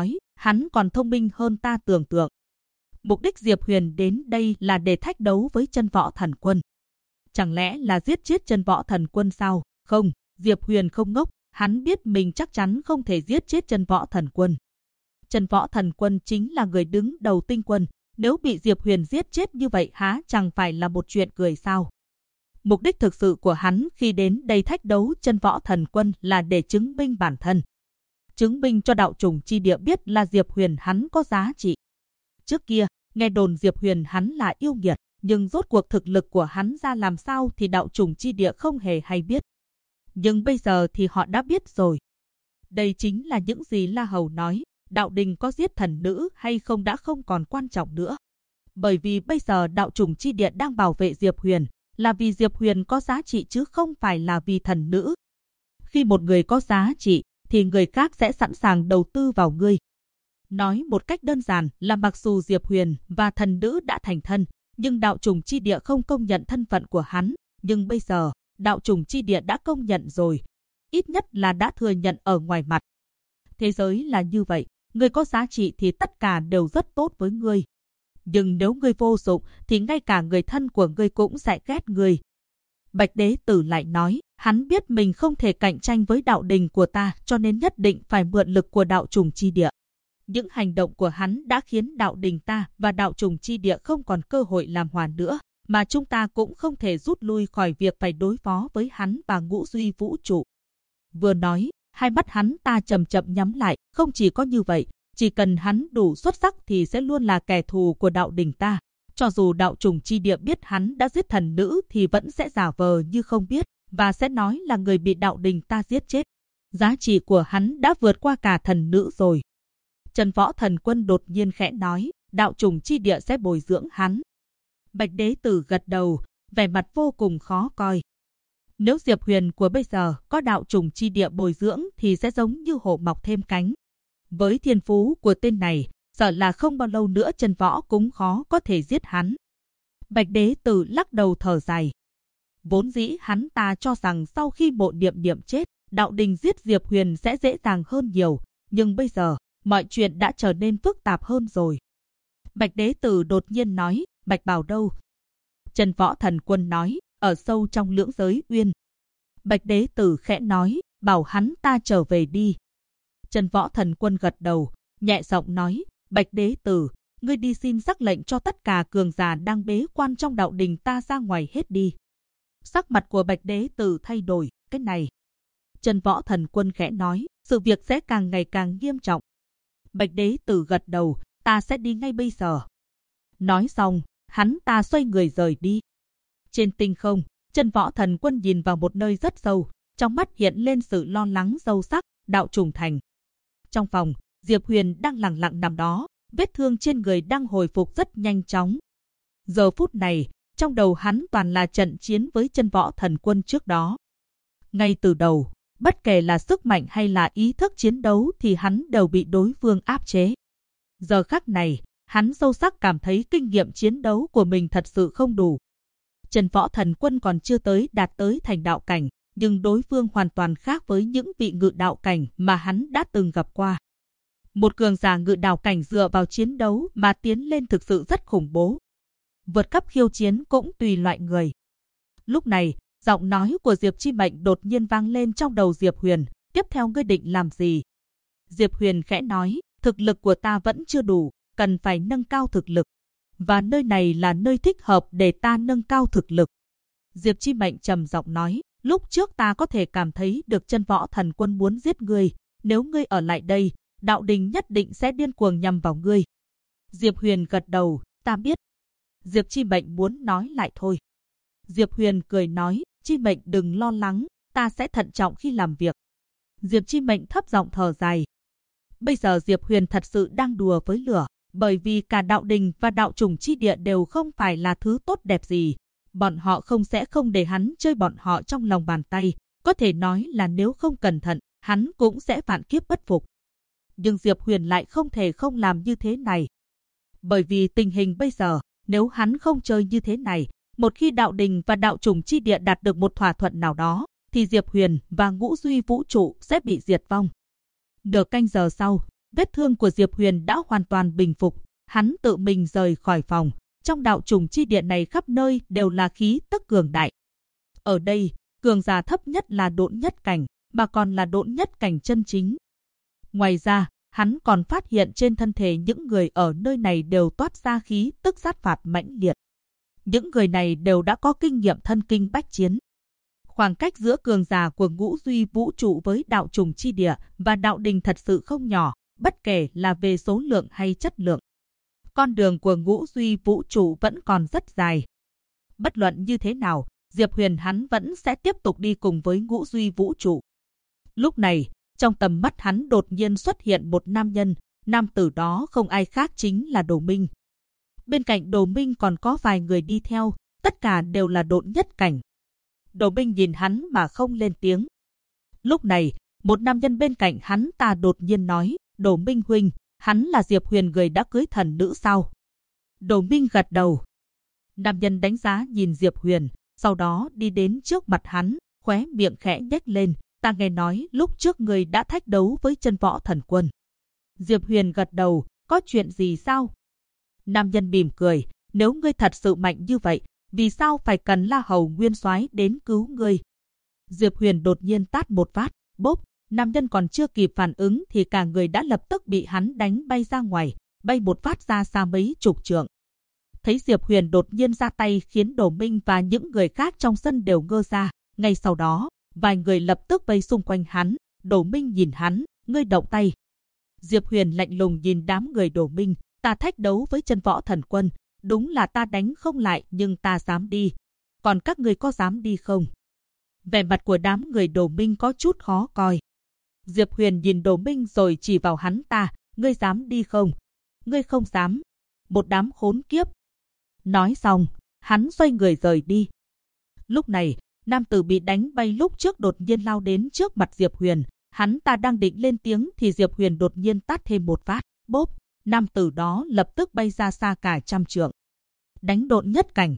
hắn còn thông minh hơn ta tưởng tượng. Mục đích Diệp Huyền đến đây là để thách đấu với Chân Võ Thần Quân. Chẳng lẽ là giết chết Chân Võ Thần Quân sao? Không, Diệp Huyền không ngốc, hắn biết mình chắc chắn không thể giết chết Chân Võ Thần Quân. Chân Võ Thần Quân chính là người đứng đầu tinh quân, nếu bị Diệp Huyền giết chết như vậy há chẳng phải là một chuyện cười sao? Mục đích thực sự của hắn khi đến đây thách đấu Chân Võ Thần Quân là để chứng minh bản thân. Chứng minh cho đạo trùng chi địa biết là Diệp Huyền hắn có giá trị. Trước kia, nghe đồn Diệp Huyền hắn là yêu nghiệt, nhưng rốt cuộc thực lực của hắn ra làm sao thì đạo trùng chi địa không hề hay biết. Nhưng bây giờ thì họ đã biết rồi. Đây chính là những gì La Hầu nói, đạo đình có giết thần nữ hay không đã không còn quan trọng nữa. Bởi vì bây giờ đạo trùng chi địa đang bảo vệ Diệp Huyền, là vì Diệp Huyền có giá trị chứ không phải là vì thần nữ. Khi một người có giá trị, thì người khác sẽ sẵn sàng đầu tư vào ngươi. Nói một cách đơn giản là mặc dù Diệp Huyền và thần nữ đã thành thân, nhưng đạo trùng chi địa không công nhận thân phận của hắn. Nhưng bây giờ, đạo trùng chi địa đã công nhận rồi. Ít nhất là đã thừa nhận ở ngoài mặt. Thế giới là như vậy, ngươi có giá trị thì tất cả đều rất tốt với ngươi. Nhưng nếu ngươi vô dụng thì ngay cả người thân của ngươi cũng sẽ ghét ngươi. Bạch Đế Tử lại nói, hắn biết mình không thể cạnh tranh với đạo đình của ta cho nên nhất định phải mượn lực của đạo trùng chi địa. Những hành động của hắn đã khiến đạo đình ta và đạo trùng chi địa không còn cơ hội làm hòa nữa, mà chúng ta cũng không thể rút lui khỏi việc phải đối phó với hắn và ngũ duy vũ trụ. Vừa nói, hai mắt hắn ta chậm chậm nhắm lại, không chỉ có như vậy, chỉ cần hắn đủ xuất sắc thì sẽ luôn là kẻ thù của đạo đình ta. Cho dù đạo trùng chi địa biết hắn đã giết thần nữ thì vẫn sẽ giả vờ như không biết, và sẽ nói là người bị đạo đình ta giết chết. Giá trị của hắn đã vượt qua cả thần nữ rồi. Chân Võ Thần Quân đột nhiên khẽ nói, đạo trùng chi địa sẽ bồi dưỡng hắn. Bạch Đế Tử gật đầu, vẻ mặt vô cùng khó coi. Nếu Diệp Huyền của bây giờ có đạo trùng chi địa bồi dưỡng thì sẽ giống như hổ mọc thêm cánh. Với thiên phú của tên này, sợ là không bao lâu nữa Chân Võ cũng khó có thể giết hắn. Bạch Đế Tử lắc đầu thở dài. Vốn dĩ hắn ta cho rằng sau khi Mộ Niệm Niệm chết, đạo đình giết Diệp Huyền sẽ dễ dàng hơn nhiều, nhưng bây giờ, mọi chuyện đã trở nên phức tạp hơn rồi. Bạch Đế Tử đột nhiên nói, Bạch Bảo đâu? Chân Võ Thần Quân nói, ở sâu trong lưỡng giới uyên. Bạch Đế Tử khẽ nói, bảo hắn ta trở về đi. Chân Võ Thần Quân gật đầu, nhẹ giọng nói, Bạch Đế Tử, ngươi đi xin sắc lệnh cho tất cả cường giả đang bế quan trong đạo đình ta ra ngoài hết đi. Sắc mặt của Bạch Đế Tử thay đổi, cái này. Chân Võ Thần Quân khẽ nói, sự việc sẽ càng ngày càng nghiêm trọng. Bạch Đế Tử gật đầu, ta sẽ đi ngay bây giờ. Nói xong, hắn ta xoay người rời đi. Trên tinh không, Chân Võ Thần Quân nhìn vào một nơi rất sâu, trong mắt hiện lên sự lo lắng sâu sắc, đạo trùng thành. Trong phòng, Diệp Huyền đang lặng lặng nằm đó, vết thương trên người đang hồi phục rất nhanh chóng. Giờ phút này, trong đầu hắn toàn là trận chiến với Chân Võ Thần Quân trước đó. Ngay từ đầu, bất kể là sức mạnh hay là ý thức chiến đấu thì hắn đều bị đối phương áp chế. Giờ khắc này, hắn sâu sắc cảm thấy kinh nghiệm chiến đấu của mình thật sự không đủ. Chân Võ Thần Quân còn chưa đạt tới thành đạo cảnh, nhưng đối phương hoàn toàn khác với những vị ngự đạo cảnh mà hắn đã từng gặp qua. Một cường giả ngự đạo cảnh dựa vào chiến đấu mà tiến lên thực sự rất khủng bố. Vượt cấp khiêu chiến cũng tùy loại người. Lúc này, giọng nói của Diệp Chi Mệnh đột nhiên vang lên trong đầu Diệp Huyền, tiếp theo ngươi định làm gì? Diệp Huyền khẽ nói, thực lực của ta vẫn chưa đủ, cần phải nâng cao thực lực. Và nơi này là nơi thích hợp để ta nâng cao thực lực. Diệp Chi Mệnh trầm giọng nói, lúc trước ta có thể cảm thấy được Chân Võ Thần Quân muốn giết ngươi, nếu ngươi ở lại đây, đạo đình nhất định sẽ điên cuồng nhằm vào ngươi. Diệp Huyền gật đầu, ta biết. Diệp Chi Mệnh muốn nói lại thôi. Diệp Huyền cười nói, Chi Mệnh đừng lo lắng, ta sẽ thận trọng khi làm việc. Diệp Chi Mệnh thấp giọng thở dài. Bây giờ Diệp Huyền thật sự đang đùa với lửa, bởi vì cả đạo đình và đạo trùng chi địa đều không phải là thứ tốt đẹp gì. Bọn họ không để hắn chơi bọn họ trong lòng bàn tay. Có thể nói là nếu không cẩn thận, hắn cũng sẽ vạn kiếp bất phục. Nhưng Diệp Huyền lại không thể không làm như thế này. Bởi vì tình hình bây giờ, nếu hắn không chơi như thế này, một khi đạo đình và đạo trùng chi địa đạt được một thỏa thuận nào đó, thì Diệp Huyền và ngũ duy vũ trụ sẽ bị diệt vong. Nửa canh giờ sau, Vết thương của Diệp Huyền đã hoàn toàn bình phục, hắn tự mình rời khỏi phòng. Trong đạo trùng chi địa này khắp nơi đều là khí tức cường đại. Ở đây, cường giả thấp nhất là độn nhất cảnh, mà còn là độn nhất cảnh chân chính. Ngoài ra, hắn còn phát hiện trên thân thể những người ở nơi này đều toát ra khí tức sát phạt mãnh liệt. Những người này đều đã có kinh nghiệm thân kinh bách chiến. Khoảng cách giữa cường giả của ngũ duy vũ trụ với đạo trùng chi địa và đạo đình thật sự không nhỏ, bất kể là về số lượng hay chất lượng. Con đường của ngũ duy vũ trụ vẫn còn rất dài. Bất luận như thế nào, Diệp Huyền hắn vẫn sẽ tiếp tục đi cùng với ngũ duy vũ trụ. Lúc này, trong tầm mắt hắn đột nhiên xuất hiện một nam nhân, nam tử đó không ai khác chính là Đồ Minh. Bên cạnh Đồ Minh còn có vài người đi theo, tất cả đều là độn nhất cảnh. Đồ Minh nhìn hắn mà không lên tiếng. Lúc này, một nam nhân bên cạnh hắn ta đột nhiên nói, Đồ Minh huynh, hắn là Diệp Huyền người đã cưới thần nữ sao? Đồ Minh gật đầu. Nam nhân đánh giá nhìn Diệp Huyền, sau đó đi đến trước mặt hắn, khóe miệng khẽ nhếch lên, ta nghe nói lúc trước người đã thách đấu với chân võ thần quân. Diệp Huyền gật đầu, có chuyện gì sao? Nam nhân mỉm cười, nếu ngươi thật sự mạnh như vậy, vì sao phải cần La Hầu Nguyên Soái đến cứu ngươi? Diệp Huyền đột nhiên tát một phát, bốp, nam nhân còn chưa kịp phản ứng thì cả người đã lập tức bị hắn đánh bay ra ngoài, bay một phát ra xa mấy chục trượng. Thấy Diệp Huyền đột nhiên ra tay khiến Đồ Minh và những người khác trong sân đều ngơ ra, ngay sau đó, vài người lập tức vây xung quanh hắn, Đồ Minh nhìn hắn, ngươi động tay. Diệp Huyền lạnh lùng nhìn đám người Đồ Minh, ta thách đấu với chân võ thần quân, đúng là ta đánh không lại nhưng ta dám đi. Còn các ngươi có dám đi không? Vẻ mặt của đám người Đồ Minh có chút khó coi. Diệp Huyền nhìn Đồ Minh rồi chỉ vào hắn ta, ngươi dám đi không? Ngươi không dám. Một đám khốn kiếp. Nói xong, hắn xoay người rời đi. Lúc này, nam tử bị đánh bay lúc trước đột nhiên lao đến trước mặt Diệp Huyền. Hắn ta đang định lên tiếng thì Diệp Huyền đột nhiên tát thêm một phát, bốp. Nam tử đó lập tức bay ra xa cả trăm trượng. Đánh độn nhất cảnh.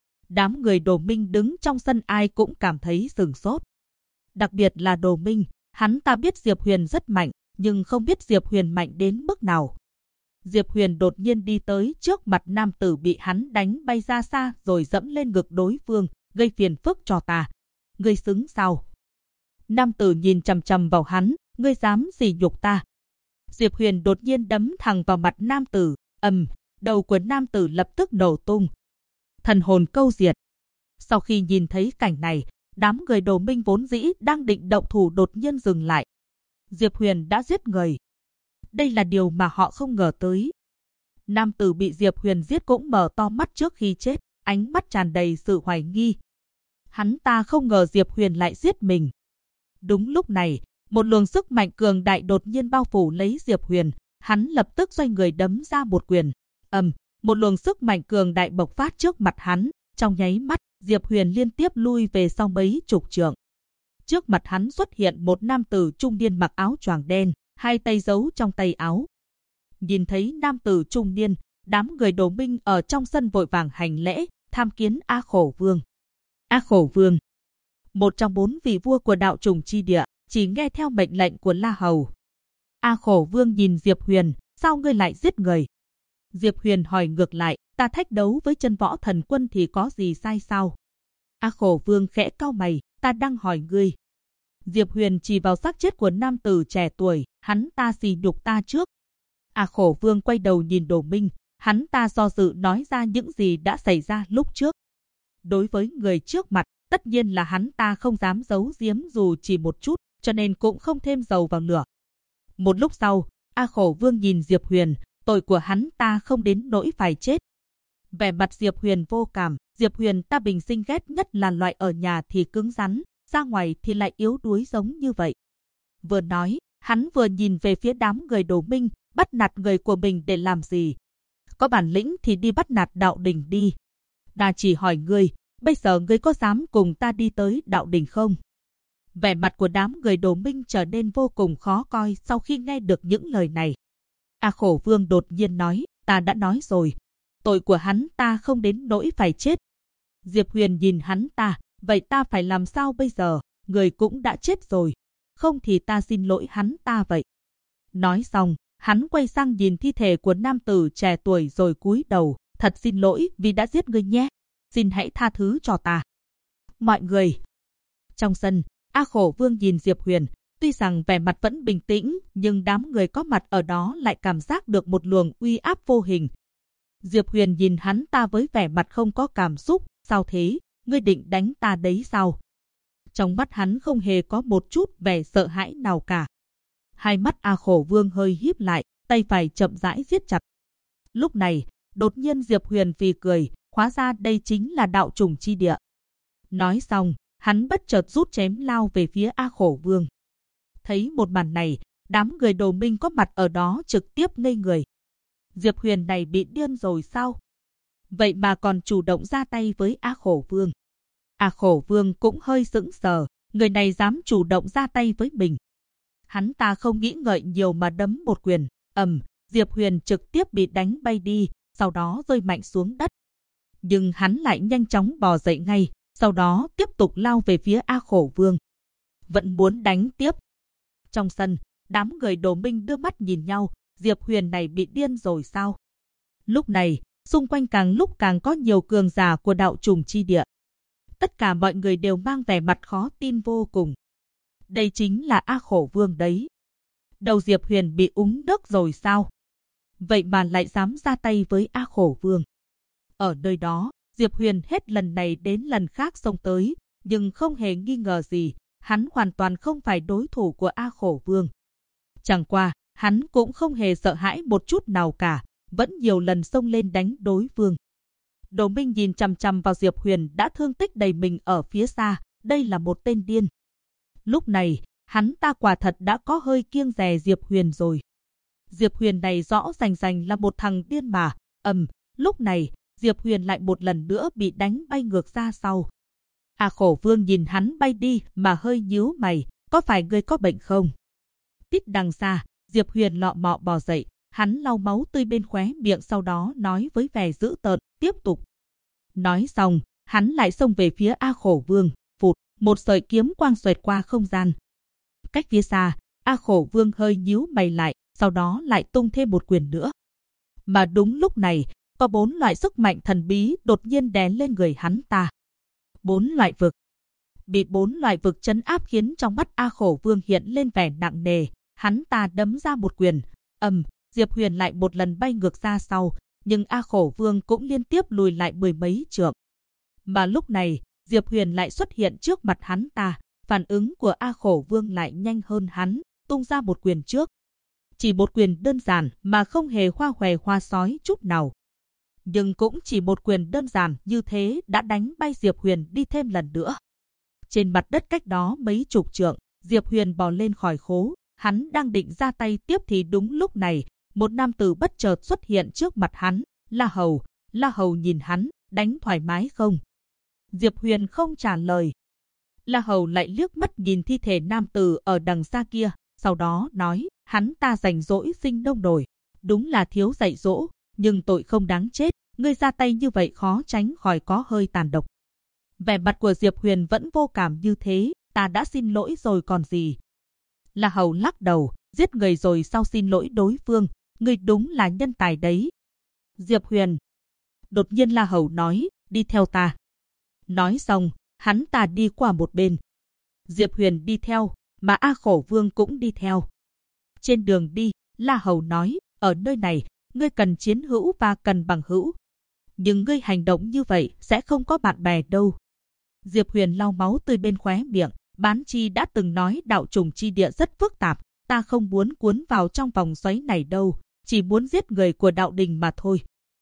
Đám người Đồ Minh đứng trong sân ai cũng cảm thấy sửng sốt. Đặc biệt là Đồ Minh, hắn ta biết Diệp Huyền rất mạnh, nhưng không biết Diệp Huyền mạnh đến mức nào. Diệp Huyền đột nhiên đi tới trước mặt nam tử bị hắn đánh bay ra xa rồi dẫm lên ngực đối phương, gây phiền phức cho ta. Ngươi xứng sao? Nam tử nhìn chằm chằm vào hắn, ngươi dám sỉ nhục ta? Diệp Huyền đột nhiên đấm thẳng vào mặt nam tử, đầu của nam tử lập tức nổ tung. Thần hồn câu diệt. Sau khi nhìn thấy cảnh này, đám người Đồ Minh vốn dĩ đang định động thủ đột nhiên dừng lại. Diệp Huyền đã giết người. Đây là điều mà họ không ngờ tới. Nam tử bị Diệp Huyền giết cũng mở to mắt trước khi chết, ánh mắt tràn đầy sự hoài nghi. Hắn ta không ngờ Diệp Huyền lại giết mình. Đúng lúc này, một luồng sức mạnh cường đại đột nhiên bao phủ lấy Diệp Huyền, hắn lập tức xoay người đấm ra một quyền. Một luồng sức mạnh cường đại bộc phát trước mặt hắn, trong nháy mắt, Diệp Huyền liên tiếp lui về sau mấy chục trượng. Trước mặt hắn xuất hiện một nam tử trung niên mặc áo choàng đen, hai tay giấu trong tay áo. Nhìn thấy nam tử trung niên, đám người Đồ Minh ở trong sân vội vàng hành lễ, tham kiến A Khổ Vương. A Khổ Vương, một trong 4 vị vua của đạo trùng chi địa, chỉ nghe theo mệnh lệnh của La Hầu. A Khổ Vương nhìn Diệp Huyền, sao ngươi lại giết người? Diệp Huyền hỏi ngược lại, ta thách đấu với chân võ thần quân thì có gì sai sao? A Khổ Vương khẽ cau mày, ta đang hỏi ngươi. Diệp Huyền chỉ vào xác chết của nam tử trẻ tuổi, hắn ta sỉ nhục ta trước. A Khổ Vương quay đầu nhìn Đồ Minh, hắn ta do dự nói ra những gì đã xảy ra lúc trước. Đối với người trước mặt, tất nhiên là hắn ta không dám giấu giếm dù chỉ một chút, cho nên cũng không thêm dầu vào lửa. Một lúc sau, A Khổ Vương nhìn Diệp Huyền, tội của hắn ta không đến nỗi phải chết. Vẻ mặt Diệp Huyền vô cảm, Diệp Huyền ta bình sinh ghét nhất là loại ở nhà thì cứng rắn, ra ngoài thì lại yếu đuối giống như vậy. Vừa nói, hắn vừa nhìn về phía đám người Đồ Minh, bắt nạt người của mình để làm gì? Có bản lĩnh thì đi bắt nạt đạo đình đi. Ta chỉ hỏi ngươi, bây giờ ngươi có dám cùng ta đi tới đạo đình không? Vẻ mặt của đám người Đồ Minh trở nên vô cùng khó coi sau khi nghe được những lời này. A Khổ Vương đột nhiên nói, ta đã nói rồi, tội của hắn ta không đến nỗi phải chết. Diệp Huyền nhìn hắn ta, vậy ta phải làm sao bây giờ, người cũng đã chết rồi, không thì ta xin lỗi hắn ta vậy. Nói xong, Hắn quay sang nhìn thi thể của nam tử trẻ tuổi rồi cúi đầu. Thật xin lỗi vì đã giết ngươi nhé. Xin hãy tha thứ cho ta. Mọi người. Trong sân, A Khổ Vương nhìn Diệp Huyền. Tuy rằng vẻ mặt vẫn bình tĩnh, nhưng đám người có mặt ở đó lại cảm giác được một luồng uy áp vô hình. Diệp Huyền nhìn hắn ta với vẻ mặt không có cảm xúc. Sao thế? Ngươi định đánh ta đấy sao? Trong mắt hắn không hề có một chút vẻ sợ hãi nào cả. Hai mắt A Khổ Vương hơi híp lại, tay phải chậm rãi siết chặt. Lúc này, đột nhiên Diệp Huyền phì cười, hóa ra đây chính là đạo trùng chi địa. Nói xong, hắn bất chợt rút chém lao về phía A Khổ Vương. Thấy một màn này, đám người Đồ Minh có mặt ở đó trực tiếp ngây người. Diệp Huyền này bị điên rồi sao? Vậy mà còn chủ động ra tay với A Khổ Vương. A Khổ Vương cũng hơi sững sờ, người này dám chủ động ra tay với mình. Hắn ta không nghĩ ngợi nhiều mà đấm một quyền, Diệp Huyền trực tiếp bị đánh bay đi, sau đó rơi mạnh xuống đất. Nhưng hắn lại nhanh chóng bò dậy ngay, sau đó tiếp tục lao về phía A Khổ Vương. Vẫn muốn đánh tiếp. Trong sân, đám người Đồ Minh đưa mắt nhìn nhau, Diệp Huyền này bị điên rồi sao? Lúc này, xung quanh càng lúc càng có nhiều cường giả của đạo trùng chi địa. Tất cả mọi người đều mang vẻ mặt khó tin vô cùng. Đây chính là A Khổ Vương đấy. Đầu Diệp Huyền bị uống nước rồi sao? Vậy mà lại dám ra tay với A Khổ Vương. Ở nơi đó, Diệp Huyền hết lần này đến lần khác xông tới, nhưng không hề nghi ngờ gì, hắn hoàn toàn không phải đối thủ của A Khổ Vương. Chẳng qua, hắn cũng không hề sợ hãi một chút nào cả, vẫn nhiều lần xông lên đánh đối phương. Đồ Minh nhìn chằm chằm vào Diệp Huyền đã thương tích đầy mình ở phía xa, đây là một tên điên. Lúc này, hắn ta quả thật đã có hơi kiêng dè Diệp Huyền rồi. Diệp Huyền này rõ ràng là một thằng điên mà. Lúc này, Diệp Huyền lại một lần nữa bị đánh bay ngược ra sau. A Khổ Vương nhìn hắn bay đi mà hơi nhíu mày, có phải ngươi có bệnh không? Tít đằng xa, Diệp Huyền lọ mọ bò dậy, hắn lau máu tươi bên khóe miệng sau đó nói với vẻ dữ tợn, tiếp tục. Nói xong, hắn lại xông về phía A Khổ Vương, phụt, một sợi kiếm quang xoẹt qua không gian. Cách phía xa, A Khổ Vương hơi nhíu mày lại, sau đó lại tung thêm một quyền nữa. Mà đúng lúc này, có 4 loại sức mạnh thần bí đột nhiên đè lên người hắn ta. 4 loại vực. Bị 4 loại vực trấn áp khiến trong mắt A Khổ Vương hiện lên vẻ nặng nề, hắn ta đấm ra một quyền. Diệp Huyền lại một lần bay ngược ra sau, nhưng A Khổ Vương cũng liên tiếp lùi lại 10 mấy trượng. Mà lúc này, Diệp Huyền lại xuất hiện trước mặt hắn ta, phản ứng của A Khổ Vương lại nhanh hơn hắn, tung ra một quyền trước. Chỉ một quyền đơn giản mà không hề hoa hòe hoa sói chút nào. Nhưng cũng chỉ một quyền đơn giản như thế đã đánh bay Diệp Huyền đi thêm lần nữa. Trên mặt đất cách đó mấy chục trượng, Diệp Huyền bò lên khỏi khố, hắn đang định ra tay tiếp thì đúng lúc này, một nam tử bất chợt xuất hiện trước mặt hắn, La Hầu. La Hầu nhìn hắn, đánh thoải mái không? Diệp Huyền không trả lời. La Hầu lại liếc mắt nhìn thi thể nam tử ở đằng xa kia, sau đó nói, hắn ta rảnh rỗi sinh nông nổi, đúng là thiếu dạy dỗ, nhưng tội không đáng chết, ngươi ra tay như vậy khó tránh khỏi có hơi tàn độc. Vẻ mặt của Diệp Huyền vẫn vô cảm như thế, ta đã xin lỗi rồi còn gì. La Hầu lắc đầu, giết người rồi sau xin lỗi đối phương, ngươi đúng là nhân tài đấy. Diệp Huyền. Đột nhiên La Hầu nói, đi theo ta. Nói xong, hắn ta đi qua một bên. Diệp Huyền đi theo, mà A Khổ Vương cũng đi theo. Trên đường đi, La Hầu nói, ở nơi này, ngươi cần chiến hữu và cần bằng hữu. Nhưng ngươi hành động như vậy sẽ không có bạn bè đâu. Diệp Huyền lau máu tươi bên khóe miệng, Bán Chi đã từng nói đạo trùng chi địa rất phức tạp, ta không muốn cuốn vào trong vòng xoáy này đâu, chỉ muốn giết người của đạo đình mà thôi.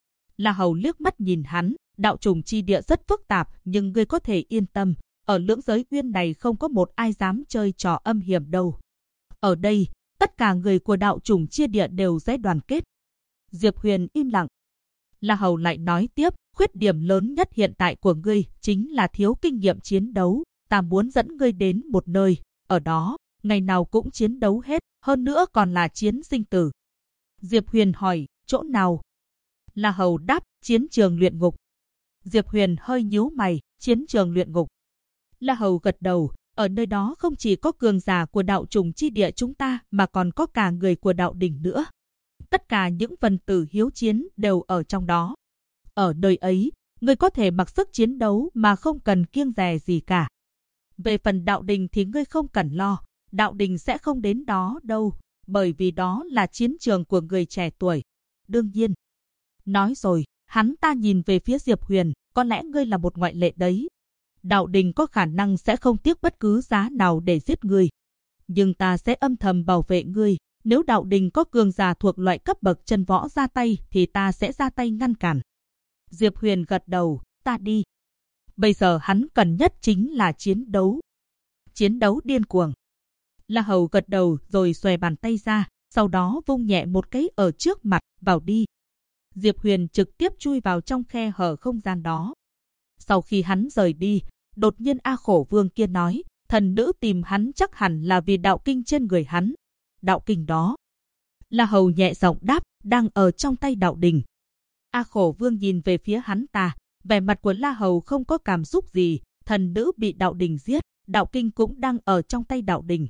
La Hầu liếc mắt nhìn hắn, đạo trùng chi địa rất phức tạp, nhưng ngươi có thể yên tâm, ở Lưỡng Giới Uyên này không có một ai dám chơi trò âm hiểm đâu. Ở đây, tất cả người của đạo trùng chi địa đều sẽ đoàn kết. Diệp Huyền im lặng. La Hầu lại nói tiếp, khuyết điểm lớn nhất hiện tại của ngươi chính là thiếu kinh nghiệm chiến đấu. Ta muốn dẫn ngươi đến một nơi, ở đó, ngày nào cũng chiến đấu hết, hơn nữa còn là chiến sinh tử. Diệp Huyền hỏi, chỗ nào? La Hầu đáp, chiến trường luyện ngục. Diệp Huyền hơi nhíu mày, chiến trường luyện ngục. La Hầu gật đầu, ở nơi đó không chỉ có cường giả của đạo trùng chi địa chúng ta mà còn có cả người của đạo đỉnh nữa. Tất cả những phần tử hiếu chiến đều ở trong đó. Ở nơi ấy, ngươi có thể mặc sức chiến đấu mà không cần kiêng dè gì cả. Về phần đạo đình thì ngươi không cần lo, đạo đình sẽ không đến đó đâu, bởi vì đó là chiến trường của người trẻ tuổi. Đương nhiên. Nói rồi, hắn ta nhìn về phía Diệp Huyền, có lẽ ngươi là một ngoại lệ đấy. Đạo đình có khả năng sẽ không tiếc bất cứ giá nào để giết ngươi. Nhưng ta sẽ âm thầm bảo vệ ngươi. Nếu đạo đình có cường giả thuộc loại cấp bậc chân võ ra tay thì ta sẽ ra tay ngăn cản. Diệp Huyền gật đầu, ta đi. Bây giờ hắn cần nhất chính là chiến đấu. Chiến đấu điên cuồng. La Hầu gật đầu rồi xòe bàn tay ra, sau đó vung nhẹ một cái ở trước mặt, vào đi. Diệp Huyền trực tiếp chui vào trong khe hở không gian đó. Sau khi hắn rời đi, đột nhiên A Khổ Vương kia nói, thần nữ tìm hắn chắc hẳn là vì đạo kinh trên người hắn. Đạo kinh đó. La Hầu nhẹ giọng đáp, đang ở trong tay đạo đình. A Khổ Vương nhìn về phía hắn ta, vẻ mặt của La Hầu không có cảm xúc gì, thần nữ bị đạo đình giết, đạo kinh cũng đang ở trong tay đạo đình.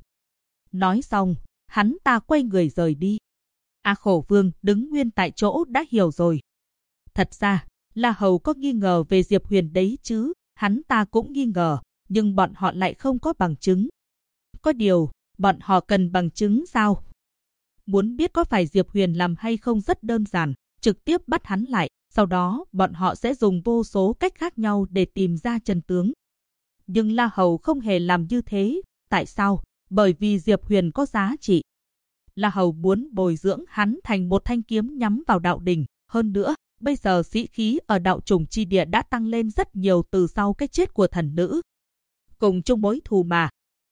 Nói xong, hắn ta quay người rời đi. A Khổ Vương đứng nguyên tại chỗ đã hiểu rồi. Thật ra, La Hầu có nghi ngờ về Diệp Huyền đấy chứ, hắn ta cũng nghi ngờ, nhưng bọn họ lại không có bằng chứng. Có điều, bọn họ cần bằng chứng sao? Muốn biết có phải Diệp Huyền làm hay không rất đơn giản, trực tiếp bắt hắn lại, sau đó bọn họ sẽ dùng vô số cách khác nhau để tìm ra chân tướng. Nhưng La Hầu không hề làm như thế, tại sao? Bởi vì Diệp Huyền có giá trị. La Hầu muốn bồi dưỡng hắn thành một thanh kiếm nhắm vào đạo đình, hơn nữa, bây giờ sĩ khí ở đạo trùng chi địa đã tăng lên rất nhiều từ sau cái chết của thần nữ. Cùng chung mối thù mà.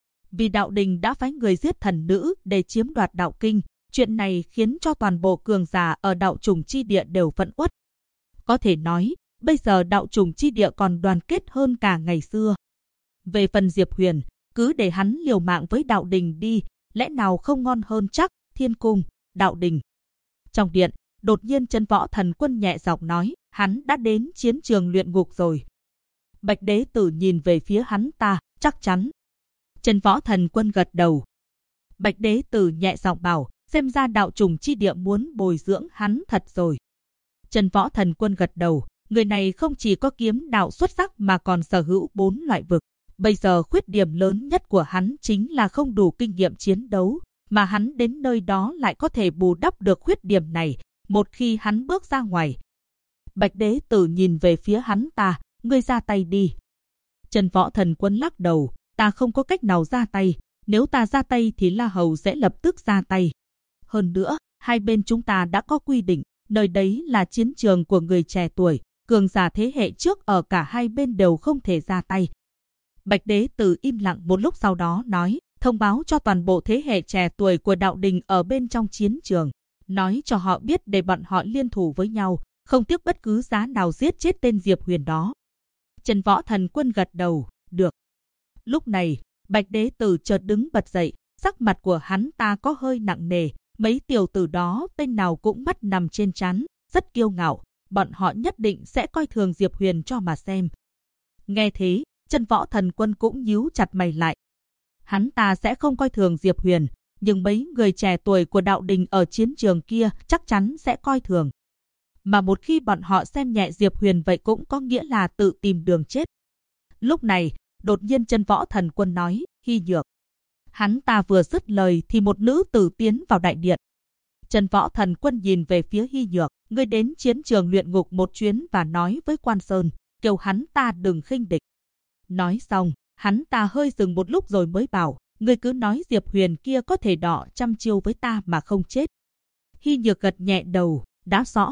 Vì đạo đình đã phái người giết thần nữ để chiếm đoạt đạo kinh, chuyện này khiến cho toàn bộ cường giả ở đạo trùng chi địa đều phẫn uất. Có thể nói, bây giờ đạo trùng chi địa còn đoàn kết hơn cả ngày xưa. Về phần Diệp Huyền, cứ để hắn liều mạng với đạo đình đi, lẽ nào không ngon hơn chắc, Thiên Cung, đạo đình. Trong điện, đột nhiên Chân Võ Thần Quân nhẹ giọng nói, hắn đã đến chiến trường luyện ngục rồi. Bạch Đế Tử nhìn về phía hắn ta, chắc chắn. Chân Võ Thần Quân gật đầu. Bạch Đế Tử nhẹ giọng bảo, xem ra đạo trùng chi địa muốn bồi dưỡng hắn thật rồi. Chân Võ Thần Quân gật đầu, người này không chỉ có kiếm đạo xuất sắc mà còn sở hữu 4 loại vực. Bây giờ khuyết điểm lớn nhất của hắn chính là không đủ kinh nghiệm chiến đấu, mà hắn đến nơi đó lại có thể bù đắp được khuyết điểm này, một khi hắn bước ra ngoài. Bạch Đế Tử nhìn về phía hắn ta, ngươi ra tay đi. Chân Võ Thần Quân lắc đầu, ta không có cách nào ra tay, nếu ta ra tay thì La Hầu sẽ lập tức ra tay. Hơn nữa, hai bên chúng ta đã có quy định, nơi đấy là chiến trường của người trẻ tuổi, cường giả thế hệ trước ở cả hai bên đều không thể ra tay. Bạch Đế Tử im lặng một lúc sau đó nói, thông báo cho toàn bộ thế hệ trẻ tuổi của đạo đình ở bên trong chiến trường, nói cho họ biết để bọn họ liên thủ với nhau, không tiếc bất cứ giá nào giết chết tên Diệp Huyền đó. Chân Võ Thần Quân gật đầu, được. Lúc này, Bạch Đế Tử chợt đứng bật dậy, sắc mặt của hắn ta có hơi nặng nề, mấy tiểu tử đó tên nào cũng mắt nằm trên trán, rất kiêu ngạo, bọn họ nhất định sẽ coi thường Diệp Huyền cho mà xem. Nghe thế, Chân Võ Thần Quân cũng nhíu chặt mày lại. Hắn ta sẽ không coi thường Diệp Huyền, nhưng mấy người trẻ tuổi của đạo đình ở chiến trường kia chắc chắn sẽ coi thường. Mà một khi bọn họ xem nhẹ Diệp Huyền vậy cũng có nghĩa là tự tìm đường chết. Lúc này, đột nhiên Chân Võ Thần Quân nói, Hy Nhược. Hắn ta vừa dứt lời thì một nữ tử tiến vào đại điện. Chân Võ Thần Quân nhìn về phía Hy Nhược, ngươi đến chiến trường luyện ngục một chuyến và nói với Quan Sơn, kêu hắn ta đừng khinh địch. Nói xong, hắn ta hơi dừng một lúc rồi mới bảo, ngươi cứ nói Diệp Huyền kia có thể đọ trăm chiêu với ta mà không chết. Hy Nhược gật nhẹ đầu, đã rõ.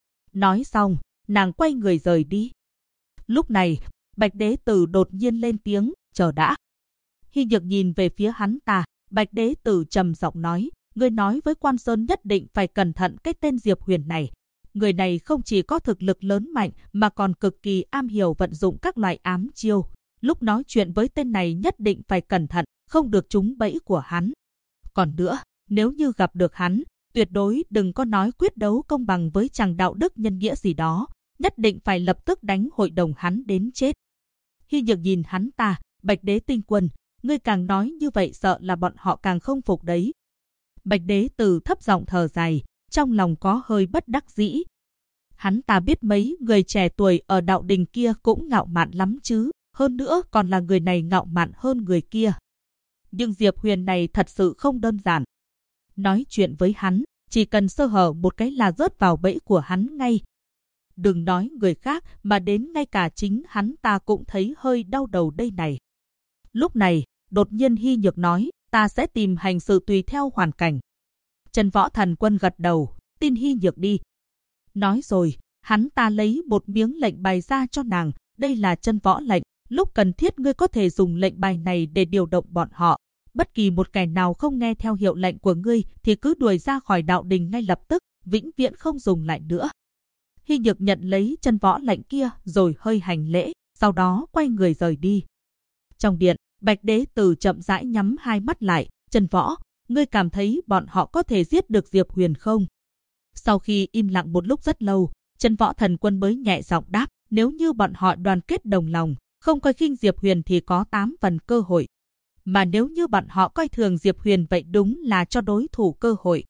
Nói xong, nàng quay người rời đi. Lúc này, Bạch Đế Tử đột nhiên lên tiếng, chờ đã. Hy Nhược nhìn về phía hắn ta, Bạch Đế Tử trầm giọng nói, ngươi nói với Quan Sơn nhất định phải cẩn thận cái tên Diệp Huyền này. Người này không chỉ có thực lực lớn mạnh mà còn cực kỳ am hiểu vận dụng các loại ám chiêu. Lúc nói chuyện với tên này nhất định phải cẩn thận, không được trúng bẫy của hắn. Còn nữa, nếu như gặp được hắn, tuyệt đối đừng có nói quyết đấu công bằng với chàng đạo đức nhân nghĩa gì đó, nhất định phải lập tức đánh hội đồng hắn đến chết. Hy Nhược nhìn hắn ta, Bạch Đế Tinh Quân, ngươi càng nói như vậy sợ là bọn họ càng không phục đấy. Bạch Đế Tử thấp giọng thở dài, trong lòng có hơi bất đắc dĩ. Hắn ta biết mấy người trẻ tuổi ở đạo đình kia cũng ngạo mạn lắm chứ, hơn nữa còn là người này ngạo mạn hơn người kia. Nhưng Diệp Huyền này thật sự không đơn giản. Nói chuyện với hắn, chỉ cần sơ hở một cái là rớt vào bẫy của hắn ngay. Đừng nói người khác mà đến ngay cả chính hắn ta cũng thấy hơi đau đầu đây này. Lúc này, đột nhiên Hy Nhược nói, ta sẽ tìm hành sự tùy theo hoàn cảnh. Chân Võ Thần Quân gật đầu, tin Hy Nhược đi. Nói rồi, hắn ta lấy một miếng lệnh bài ra cho nàng, đây là chân võ lệnh, lúc cần thiết ngươi có thể dùng lệnh bài này để điều động bọn họ. Bất kỳ một kẻ nào không nghe theo hiệu lệnh của ngươi thì cứ đuổi ra khỏi đạo đình ngay lập tức, vĩnh viễn không dùng lại nữa. Hy Nhược nhận lấy chân võ lệnh kia rồi hơi hành lễ, sau đó quay người rời đi. Trong điện, Bạch Đế Tử chậm rãi nhắm hai mắt lại, Chân Võ, ngươi cảm thấy bọn họ có thể giết được Diệp Huyền không? Sau khi im lặng một lúc rất lâu, Chân Võ Thần Quân mới nhẹ giọng đáp, nếu như bọn họ đoàn kết đồng lòng, không coi khinh Diệp Huyền thì có 8 phần cơ hội. Mà nếu như bọn họ coi thường Diệp Huyền vậy đúng là cho đối thủ cơ hội.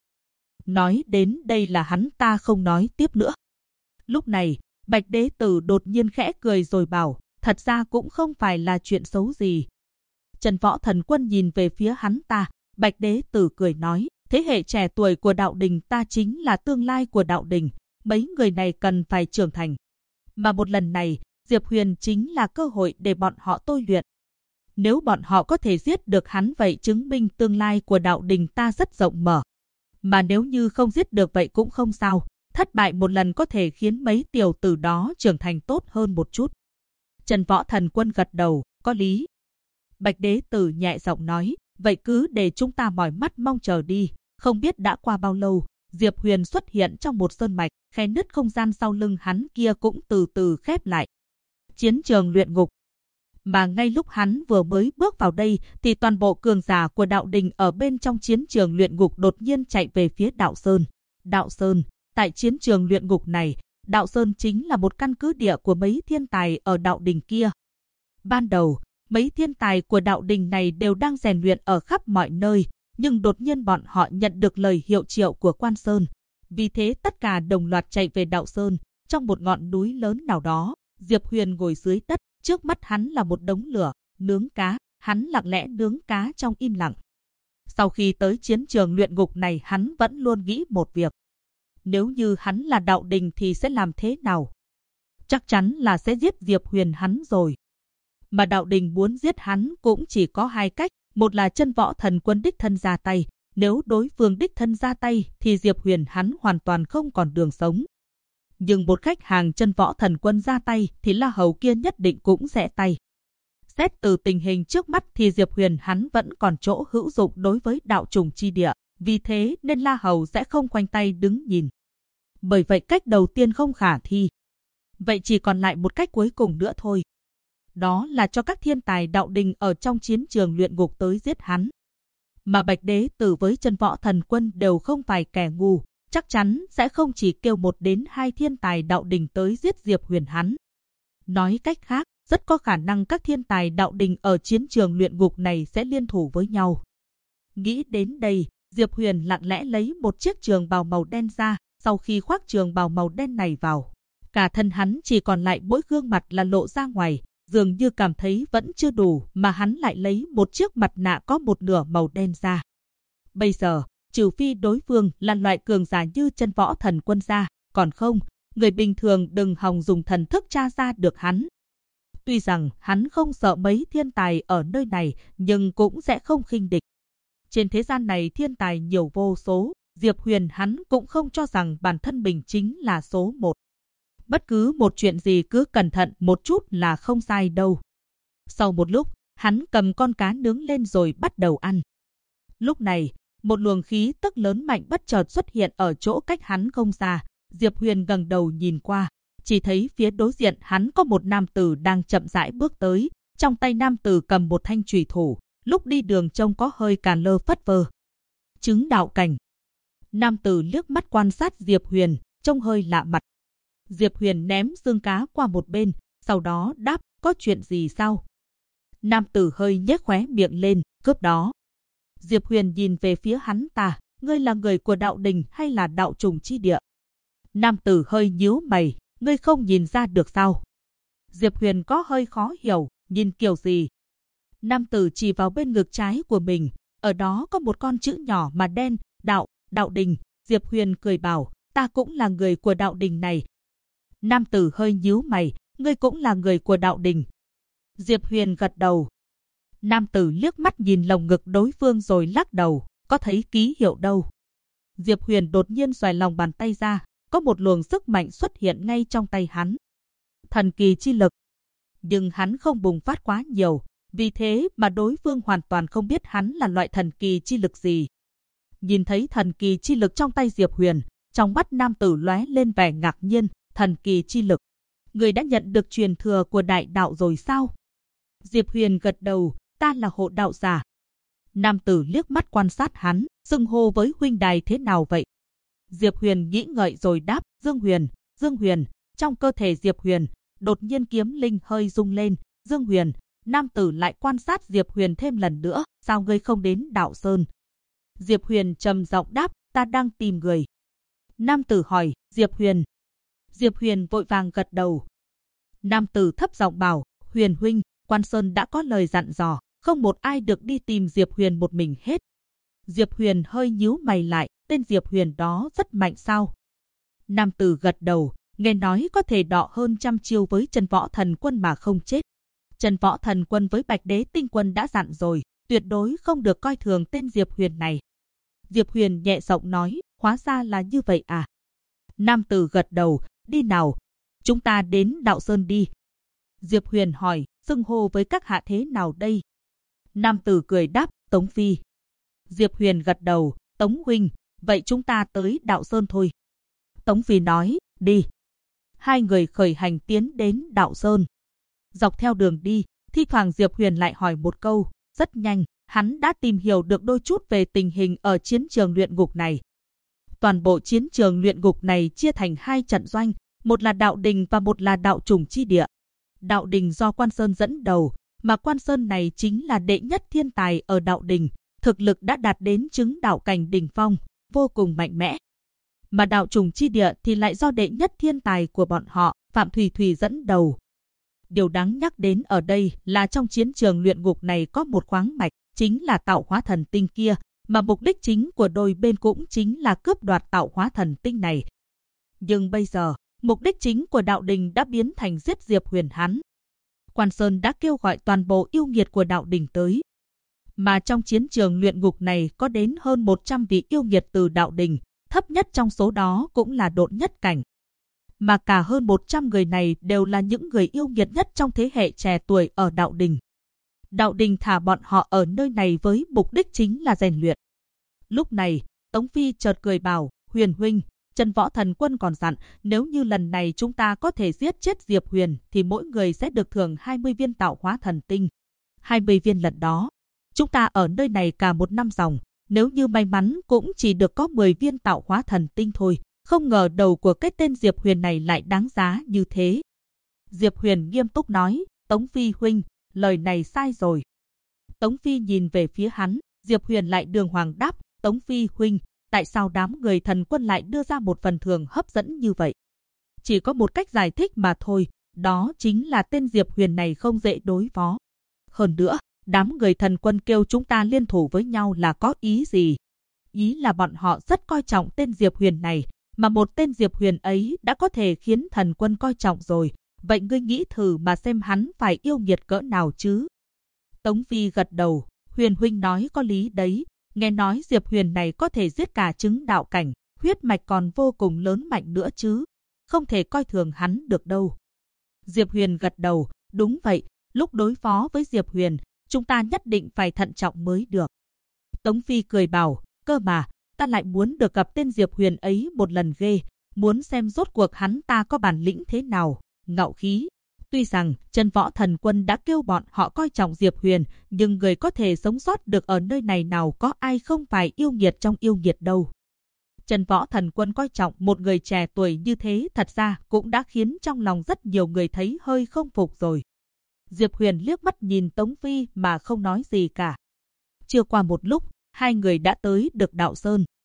Nói đến đây là hắn ta không nói tiếp nữa. Lúc này, Bạch Đế Tử đột nhiên khẽ cười rồi bảo, thật ra cũng không phải là chuyện xấu gì. Chân Võ Thần Quân nhìn về phía hắn ta, Bạch Đế Tử cười nói, thế hệ trẻ tuổi của đạo đình ta chính là tương lai của đạo đình, mấy người này cần phải trưởng thành. Mà một lần này, Diệp Huyền chính là cơ hội để bọn họ tôi luyện. Nếu bọn họ có thể giết được hắn vậy chứng minh tương lai của đạo đình ta rất rộng mở. Mà nếu như không giết được vậy cũng không sao, thất bại một lần có thể khiến mấy tiểu tử đó trưởng thành tốt hơn một chút. Chân Võ Thần Quân gật đầu, có lý. Bạch Đế Tử nhẹ giọng nói, vậy cứ để chúng ta mỏi mắt mong chờ đi. Không biết đã qua bao lâu, Diệp Huyền xuất hiện trong một sơn mạch, khe nứt không gian sau lưng hắn kia cũng từ từ khép lại. Chiến trường luyện ngục. Mà ngay lúc hắn vừa mới bước vào đây thì toàn bộ cường giả của đạo đình ở bên trong chiến trường luyện ngục đột nhiên chạy về phía Đạo Sơn. Đạo Sơn, tại chiến trường luyện ngục này, Đạo Sơn chính là một căn cứ địa của mấy thiên tài ở đạo đình kia. Ban đầu, mấy thiên tài của đạo đình này đều đang rèn luyện ở khắp mọi nơi, nhưng đột nhiên bọn họ nhận được lời hiệu triệu của Quan Sơn. Vì thế tất cả đồng loạt chạy về Đạo Sơn. Trong một ngọn núi lớn nào đó, Diệp Huyền ngồi dưới đất, trước mắt hắn là một đống lửa, nướng cá, hắn lặng lẽ nướng cá trong im lặng. Sau khi tới chiến trường luyện ngục này hắn vẫn luôn nghĩ một việc. Nếu như hắn là đạo đình thì sẽ làm thế nào? Chắc chắn là sẽ giết Diệp Huyền hắn rồi. Mà đạo đình muốn giết hắn cũng chỉ có hai cách, một là Chân Võ Thần Quân đích thân ra tay, nếu đối phương đích thân ra tay thì Diệp Huyền hắn hoàn toàn không còn đường sống. Nhưng một khách hàng Chân Võ Thần Quân ra tay thì La Hầu kia nhất định cũng sẽ tay. Xét từ tình hình trước mắt thì Diệp Huyền hắn vẫn còn chỗ hữu dụng đối với đạo trùng chi địa, vì thế nên La Hầu sẽ không khoanh tay đứng nhìn. Bởi vậy cách đầu tiên không khả thi. Vậy chỉ còn lại một cách cuối cùng nữa thôi. Đó là cho các thiên tài đạo đình ở trong chiến trường luyện ngục tới giết hắn. Mà Bạch Đế Tử với Chân Võ Thần Quân đều không phải kẻ ngu, chắc chắn sẽ không chỉ kêu 1 đến 2 thiên tài đạo đình tới giết Diệp Huyền hắn. Nói cách khác, rất có khả năng các thiên tài đạo đình ở chiến trường luyện ngục này sẽ liên thủ với nhau. Nghĩ đến đây, Diệp Huyền lặng lẽ lấy một chiếc trường bào màu đen ra, sau khi khoác trường bào màu đen này vào, cả thân hắn chỉ còn lại mỗi gương mặt là lộ ra ngoài, dường như cảm thấy vẫn chưa đủ mà hắn lại lấy một chiếc mặt nạ có một nửa màu đen ra. Bây giờ, trừ phi đối phương là loại cường giả như Chân Võ Thần Quân ra, còn không, người bình thường đừng hòng dùng thần thức tra ra được hắn. Tuy rằng hắn không sợ mấy thiên tài ở nơi này, nhưng cũng sẽ không khinh địch. Trên thế gian này thiên tài nhiều vô số, Diệp Huyền hắn cũng không cho rằng bản thân mình chính là số 1. Bất cứ một chuyện gì cứ cẩn thận một chút là không sai đâu. Sau một lúc, hắn cầm con cá nướng lên rồi bắt đầu ăn. Lúc này, một luồng khí tức lớn mạnh bất chợt xuất hiện ở chỗ cách hắn không xa. Diệp Huyền ngẩng đầu nhìn qua, chỉ thấy phía đối diện hắn có một nam tử đang chậm rãi bước tới. Trong tay nam tử cầm một thanh chùy thủ, lúc đi đường trông có hơi cà lơ phất phơ. Chứng đạo cảnh. Nam tử liếc mắt quan sát Diệp Huyền, trông hơi lạ mặt. Diệp Huyền ném xương cá qua một bên, sau đó đáp, có chuyện gì sao? Nam tử hơi nhếch khóe miệng lên, cướp đó. Diệp Huyền nhìn về phía hắn ta, ngươi là người của đạo đình hay là đạo trùng chi địa? Nam tử hơi nhíu mày, ngươi không nhìn ra được sao? Diệp Huyền có hơi khó hiểu, nhìn kiểu gì? Nam tử chỉ vào bên ngực trái của mình, ở đó có một con chữ nhỏ mà đen, đạo đình. Diệp Huyền cười bảo, ta cũng là người của đạo đình này. Nam tử hơi nhíu mày, ngươi cũng là người của đạo đình. Diệp Huyền gật đầu. Nam tử liếc mắt nhìn lồng ngực đối phương rồi lắc đầu, có thấy ký hiệu đâu. Diệp Huyền đột nhiên xoài lòng bàn tay ra, có một luồng sức mạnh xuất hiện ngay trong tay hắn. Thần kỳ chi lực. Nhưng hắn không bùng phát quá nhiều, vì thế mà đối phương hoàn toàn không biết hắn là loại thần kỳ chi lực gì. Nhìn thấy thần kỳ chi lực trong tay Diệp Huyền, trong mắt nam tử lóe lên vẻ ngạc nhiên, thần kỳ chi lực. Người đã nhận được truyền thừa của đại đạo rồi sao? Diệp Huyền gật đầu, ta là hộ đạo giả. Nam tử liếc mắt quan sát hắn, xưng hô với huynh đài thế nào vậy? Diệp Huyền nghĩ ngợi rồi đáp, Dương Huyền, Dương Huyền. Trong cơ thể Diệp Huyền, đột nhiên kiếm linh hơi rung lên, Dương Huyền. Nam tử lại quan sát Diệp Huyền thêm lần nữa, sao ngươi không đến Đạo Sơn? Diệp Huyền trầm giọng đáp, ta đang tìm người. Nam tử hỏi, Diệp Huyền. Diệp Huyền vội vàng gật đầu. Nam tử thấp giọng bảo, Huyền huynh, Quan Sơn đã có lời dặn dò, không một ai được đi tìm Diệp Huyền một mình hết. Diệp Huyền hơi nhíu mày lại, tên Diệp Huyền đó rất mạnh sao? Nam tử gật đầu, nghe nói có thể đọ hơn 100 chiêu với Chân Võ Thần Quân mà không chết. Chân Võ Thần Quân với Bạch Đế Tinh Quân đã dặn rồi, tuyệt đối không được coi thường tên Diệp Huyền này. Diệp Huyền nhẹ giọng nói, hóa ra là như vậy à? Nam tử gật đầu, đi nào, chúng ta đến Đạo Sơn đi. Diệp Huyền hỏi, xưng hô với các hạ thế nào đây? Nam tử cười đáp, Tống Phi. Diệp Huyền gật đầu, Tống huynh, vậy chúng ta tới Đạo Sơn thôi. Tống Phi nói, đi. Hai người khởi hành tiến đến Đạo Sơn. Dọc theo đường đi, thi thoảng Diệp Huyền lại hỏi một câu, rất nhanh, hắn đã tìm hiểu được đôi chút về tình hình ở chiến trường luyện ngục này. Toàn bộ chiến trường luyện ngục này chia thành hai trận doanh, một là đạo đình và một là đạo trùng chi địa. Đạo đình do Quan Sơn dẫn đầu, mà Quan Sơn này chính là đệ nhất thiên tài ở đạo đình, thực lực đã đạt đến chứng đạo cảnh đỉnh phong, vô cùng mạnh mẽ. Mà đạo trùng chi địa thì lại do đệ nhất thiên tài của bọn họ, Phạm Thùy Thùy dẫn đầu. Điều đáng nhắc đến ở đây là trong chiến trường luyện ngục này có một khoáng mạch, chính là tạo hóa thần tinh kia, mà mục đích chính của đôi bên cũng chính là cướp đoạt tạo hóa thần tinh này. Nhưng bây giờ, mục đích chính của đạo đình đã biến thành giết Diệp Huyền hắn. Quan Sơn đã kêu gọi toàn bộ yêu nghiệt của đạo đình tới. Mà trong chiến trường luyện ngục này có đến hơn 100 vị yêu nghiệt từ đạo đình, thấp nhất trong số đó cũng là độn nhất cảnh. Mà cả hơn 100 người này đều là những người yêu nghiệt nhất trong thế hệ trẻ tuổi ở đạo đình. Đạo đình thả bọn họ ở nơi này với mục đích chính là rèn luyện. Lúc này, Tống Phi chợt cười bảo, Huyền huynh, Chân Võ Thần Quân còn dặn, nếu như lần này chúng ta có thể giết chết Diệp Huyền thì mỗi người sẽ được thưởng 20 viên tạo hóa thần tinh. 20 viên lần đó, chúng ta ở nơi này cả một năm dòng, nếu như may mắn cũng chỉ được có 10 viên tạo hóa thần tinh thôi. Không ngờ đầu của cái tên Diệp Huyền này lại đáng giá như thế. Diệp Huyền nghiêm túc nói, Tống Phi huynh, lời này sai rồi. Tống Phi nhìn về phía hắn, Diệp Huyền lại đường hoàng đáp, Tống Phi huynh, tại sao đám người thần quân lại đưa ra một phần thưởng hấp dẫn như vậy? Chỉ có một cách giải thích mà thôi, đó chính là tên Diệp Huyền này không dễ đối phó. Hơn nữa, đám người thần quân kêu chúng ta liên thủ với nhau là có ý gì? Ý là bọn họ rất coi trọng tên Diệp Huyền này, mà một tên Diệp Huyền ấy đã có thể khiến thần quân coi trọng rồi. Vậy ngươi nghĩ thử mà xem hắn phải yêu nghiệt cỡ nào chứ? Tống Phi gật đầu, Huyền huynh nói có lý đấy. Nghe nói Diệp Huyền này có thể giết cả chứng đạo cảnh, huyết mạch còn vô cùng lớn mạnh nữa chứ. Không thể coi thường hắn được đâu. Diệp Huyền gật đầu, đúng vậy, lúc đối phó với Diệp Huyền, chúng ta nhất định phải thận trọng mới được. Tống Phi cười bảo, cơ mà, ta lại muốn được gặp tên Diệp Huyền ấy một lần ghê, muốn xem rốt cuộc hắn ta có bản lĩnh thế nào, ngạo khí. Tuy rằng Chân Võ Thần Quân đã kêu bọn họ coi trọng Diệp Huyền, nhưng người có thể sống sót được ở nơi này nào có ai không phải yêu nghiệt trong yêu nghiệt đâu. Chân Võ Thần Quân coi trọng một người trẻ tuổi như thế thật ra cũng đã khiến trong lòng rất nhiều người thấy hơi không phục rồi. Diệp Huyền liếc mắt nhìn Tống Phi mà không nói gì cả. Chưa qua một lúc, hai người đã tới được Đạo Sơn.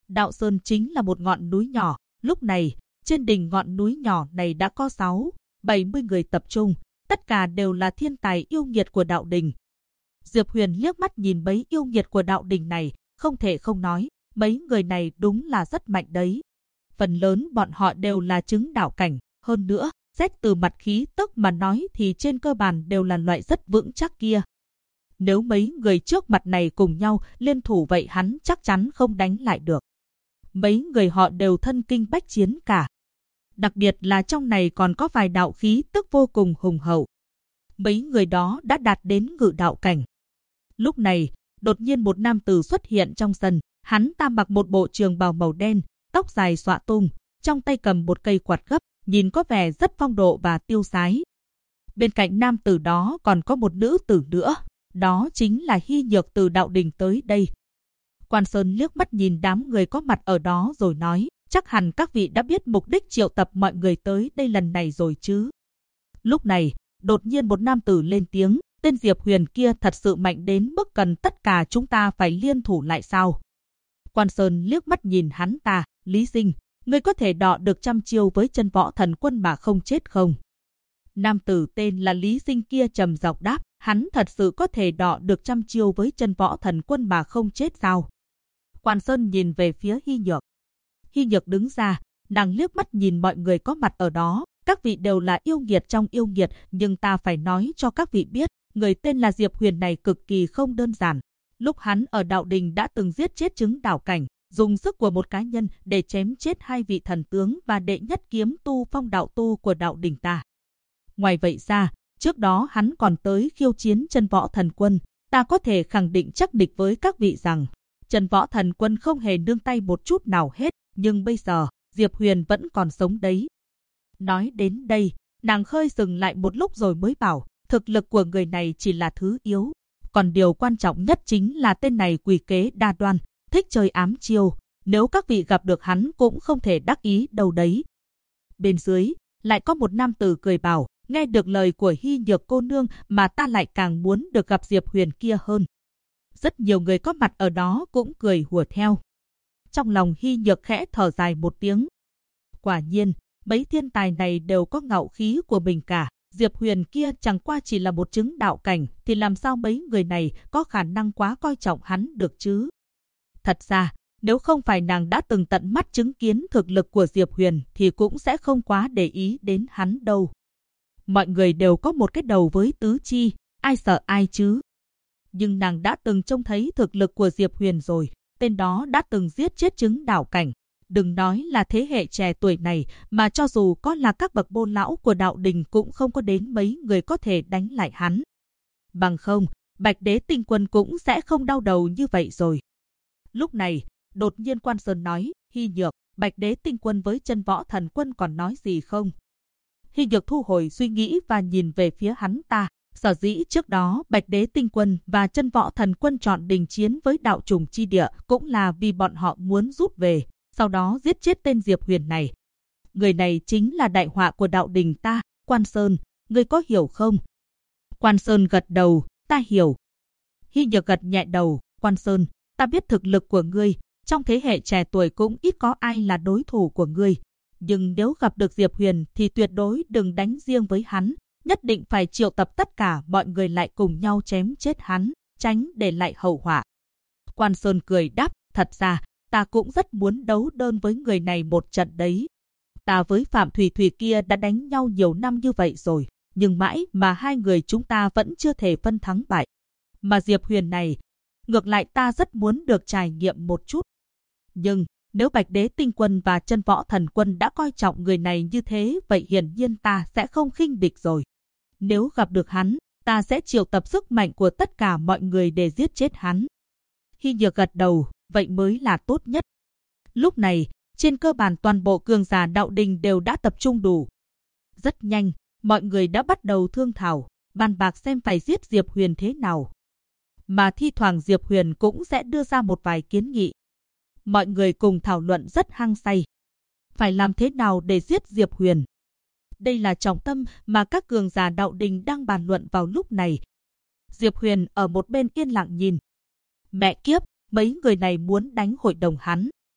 Đạo Sơn chính là một ngọn núi nhỏ, lúc này, trên đỉnh ngọn núi nhỏ này đã có 60-70 người tập trung, tất cả đều là thiên tài yêu nghiệt của đạo đình. Diệp Huyền liếc mắt nhìn mấy yêu nghiệt của đạo đình này, không thể không nói, mấy người này đúng là rất mạnh đấy. Phần lớn bọn họ đều là chứng đạo cảnh, hơn nữa, xét từ mặt khí tức mà nói thì trên cơ bản đều là loại rất vững chắc kia. Nếu mấy người trước mặt này cùng nhau liên thủ vậy hắn chắc chắn không đánh lại được. Mấy người họ đều thân kinh bách chiến cả. Đặc biệt là trong này còn có vài đạo khí tức vô cùng hùng hậu. Mấy người đó đã đạt đến ngự đạo cảnh. Lúc này, đột nhiên một nam tử xuất hiện trong sân. Hắn ta mặc một bộ trường bào màu đen, tóc dài xõa tung, trong tay cầm một cây quạt gấp, nhìn có vẻ rất phong độ và tiêu sái. Bên cạnh nam tử đó còn có một nữ tử nữa, đó chính là Hy Nhược từ đạo đình tới đây. Quan Sơn liếc mắt nhìn đám người có mặt ở đó rồi nói, chắc hẳn các vị đã biết mục đích triệu tập mọi người tới đây lần này rồi chứ. Lúc này, đột nhiên một nam tử lên tiếng, tên Diệp Huyền kia thật sự mạnh đến mức cần tất cả chúng ta phải liên thủ lại sao? Quan Sơn liếc mắt nhìn hắn ta, Lý Sinh, ngươi có thể đọ được trăm chiêu với Chân Võ Thần Quân mà không chết không? Nam tử tên là Lý Sinh kia trầm giọng đáp, hắn thật sự có thể đọ được trăm chiêu với Chân Võ Thần Quân mà không chết sao? Quan Sơn nhìn về phía Hy Nhược. Hy Nhược đứng ra, nàng liếc mắt nhìn mọi người có mặt ở đó, các vị đều là yêu nghiệt trong yêu nghiệt, nhưng ta phải nói cho các vị biết, người tên là Diệp Huyền này cực kỳ không đơn giản. Lúc hắn ở đạo đình đã từng giết chết chứng đạo cảnh, dùng sức của một cá nhân để chém chết 2 vị thần tướng và đệ nhất kiếm tu phong đạo tu của đạo đình ta. Ngoài vậy ra, trước đó hắn còn tới khiêu chiến Chân Võ Thần Quân, ta có thể khẳng định chắc địch với các vị rằng Chân Võ Thần Quân không hề nương tay một chút nào hết, nhưng bây giờ, Diệp Huyền vẫn còn sống đấy. Nói đến đây, nàng khơi dừng lại một lúc rồi mới bảo, thực lực của người này chỉ là thứ yếu. Còn điều quan trọng nhất chính là tên này quỷ kế đa đoan, thích chơi ám chiêu. Nếu các vị gặp được hắn cũng không thể đắc ý đâu đấy. Bên dưới, lại có một nam tử cười bảo, nghe được lời của Hy Nhược cô nương mà ta lại càng muốn được gặp Diệp Huyền kia hơn. Rất nhiều người có mặt ở đó cũng cười hùa theo. Trong lòng Hy Nhược khẽ thở dài một tiếng. Quả nhiên, mấy thiên tài này đều có ngạo khí của mình cả. Diệp Huyền kia chẳng qua chỉ là một chứng đạo cảnh, thì làm sao mấy người này có khả năng quá coi trọng hắn được chứ? Thật ra, nếu không phải nàng đã từng tận mắt chứng kiến thực lực của Diệp Huyền thì cũng sẽ không quá để ý đến hắn đâu. Mọi người đều có một cái đầu với tứ chi, ai sợ ai chứ? Nhưng nàng đã từng trông thấy thực lực của Diệp Huyền rồi, tên đó đã từng giết chết chứng đạo cảnh. Đừng nói là thế hệ trẻ tuổi này, mà cho dù có là các bậc bô lão của đạo đình cũng không có đến mấy người có thể đánh lại hắn. Bằng không, Bạch Đế Tinh Quân cũng sẽ không đau đầu như vậy rồi. Lúc này, đột nhiên Quan Sơn nói, Hy Nhược, Bạch Đế Tinh Quân với Chân Võ Thần Quân còn nói gì không? Hy Nhược thu hồi suy nghĩ và nhìn về phía hắn ta. Sở dĩ trước đó Bạch Đế Tinh Quân và Chân Võ Thần Quân chọn đình chiến với đạo trùng chi địa cũng là vì bọn họ muốn rút về, sau đó giết chết tên Diệp Huyền này. Người này chính là đại họa của đạo đình ta. Quan Sơn, ngươi có hiểu không? Quan Sơn gật đầu, ta hiểu. Hy Nhược gật nhẹ đầu, Quan Sơn, ta biết thực lực của ngươi, trong thế hệ trẻ tuổi cũng ít có ai là đối thủ của ngươi. Nhưng nếu gặp được Diệp Huyền thì tuyệt đối đừng đánh riêng với hắn, nhất định phải triệu tập tất cả mọi người lại cùng nhau chém chết hắn, tránh để lại hậu họa. Quan Sơn cười đáp, thật ra, ta cũng rất muốn đấu đơn với người này một trận đấy. Ta với Phạm Thủy Thủy kia đã đánh nhau nhiều năm như vậy rồi, nhưng mãi mà hai người chúng ta vẫn chưa thể phân thắng bại. Mà Diệp Huyền này, ngược lại ta rất muốn được trải nghiệm một chút. Nhưng, nếu Bạch Đế Tinh Quân và Chân Võ Thần Quân đã coi trọng người này như thế, vậy hiển nhiên ta sẽ không khinh địch rồi. Nếu gặp được hắn, ta sẽ triệu tập sức mạnh của tất cả mọi người để giết chết hắn. Hy Nhược gật đầu, vậy mới là tốt nhất. Lúc này, trên cơ bản toàn bộ cường giả đạo đình đều đã tập trung đủ. Rất nhanh, mọi người đã bắt đầu thương thảo, bàn bạc xem phải giết Diệp Huyền thế nào. Mà thi thoảng Diệp Huyền cũng sẽ đưa ra một vài kiến nghị. Mọi người cùng thảo luận rất hăng say. Phải làm thế nào để giết Diệp Huyền? Đây là trọng tâm mà các cường giả đạo đình đang bàn luận vào lúc này. Diệp Huyền ở một bên yên lặng nhìn. Mẹ kiếp, mấy người này muốn đánh hội đồng hắn.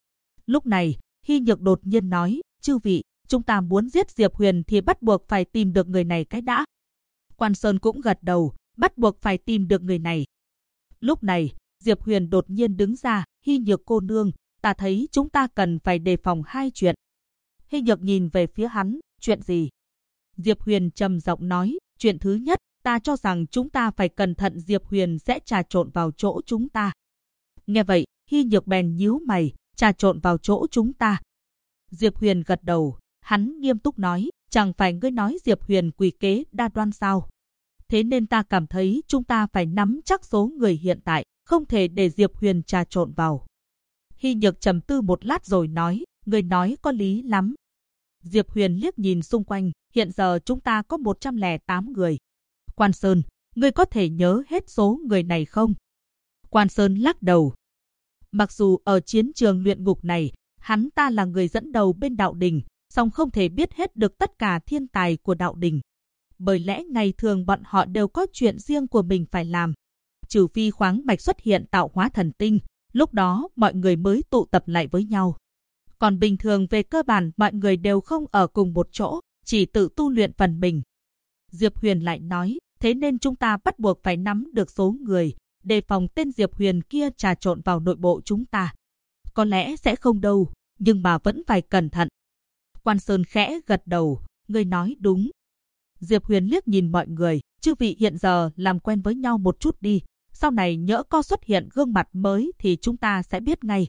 Lúc này, Hy Nhược đột nhiên nói, chư vị, chúng ta muốn giết Diệp Huyền thì bắt buộc phải tìm được người này cái đã. Quan Sơn cũng gật đầu, bắt buộc phải tìm được người này. Lúc này, Diệp Huyền đột nhiên đứng ra, Hy Nhược cô nương, ta thấy chúng ta cần phải đề phòng hai chuyện. Hy Nhược nhìn về phía hắn, chuyện gì? Diệp Huyền trầm giọng nói, chuyện thứ nhất, ta cho rằng chúng ta phải cẩn thận Diệp Huyền sẽ trà trộn vào chỗ chúng ta. Nghe vậy, Hy Nhược bèn nhíu mày, trà trộn vào chỗ chúng ta. Diệp Huyền gật đầu, hắn nghiêm túc nói, chẳng phải ngươi nói Diệp Huyền quỷ kế đa đoan sao? Thế nên ta cảm thấy chúng ta phải nắm chắc số người hiện tại, không thể để Diệp Huyền trà trộn vào. Hy Nhược trầm tư một lát rồi nói, ngươi nói có lý lắm. Diệp Huyền liếc nhìn xung quanh, hiện giờ chúng ta có 108 người. Quan Sơn, ngươi có thể nhớ hết số người này không? Quan Sơn lắc đầu. Mặc dù ở chiến trường luyện ngục này, hắn ta là người dẫn đầu bên đạo đình, song không thể biết hết được tất cả thiên tài của đạo đình. Bởi lẽ ngày thường bọn họ đều có chuyện riêng của mình phải làm. Trừ phi khoáng mạch xuất hiện tạo hóa thần tinh, lúc đó mọi người mới tụ tập lại với nhau. Còn bình thường về cơ bản mọi người đều không ở cùng một chỗ, chỉ tự tu luyện phần mình. Diệp Huyền lại nói, thế nên chúng ta bắt buộc phải nắm được số người, đề phòng tên Diệp Huyền kia trà trộn vào nội bộ chúng ta. Có lẽ sẽ không đâu, nhưng mà vẫn phải cẩn thận. Quan Sơn khẽ gật đầu, ngươi nói đúng. Diệp Huyền liếc nhìn mọi người, chư vị hiện giờ làm quen với nhau một chút đi. Sau này nhỡ có xuất hiện gương mặt mới thì chúng ta sẽ biết ngay.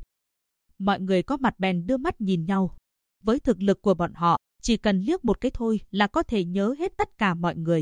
Mọi người có mặt bèn đưa mắt nhìn nhau. Với thực lực của bọn họ, chỉ cần liếc một cái thôi là có thể nhớ hết tất cả mọi người.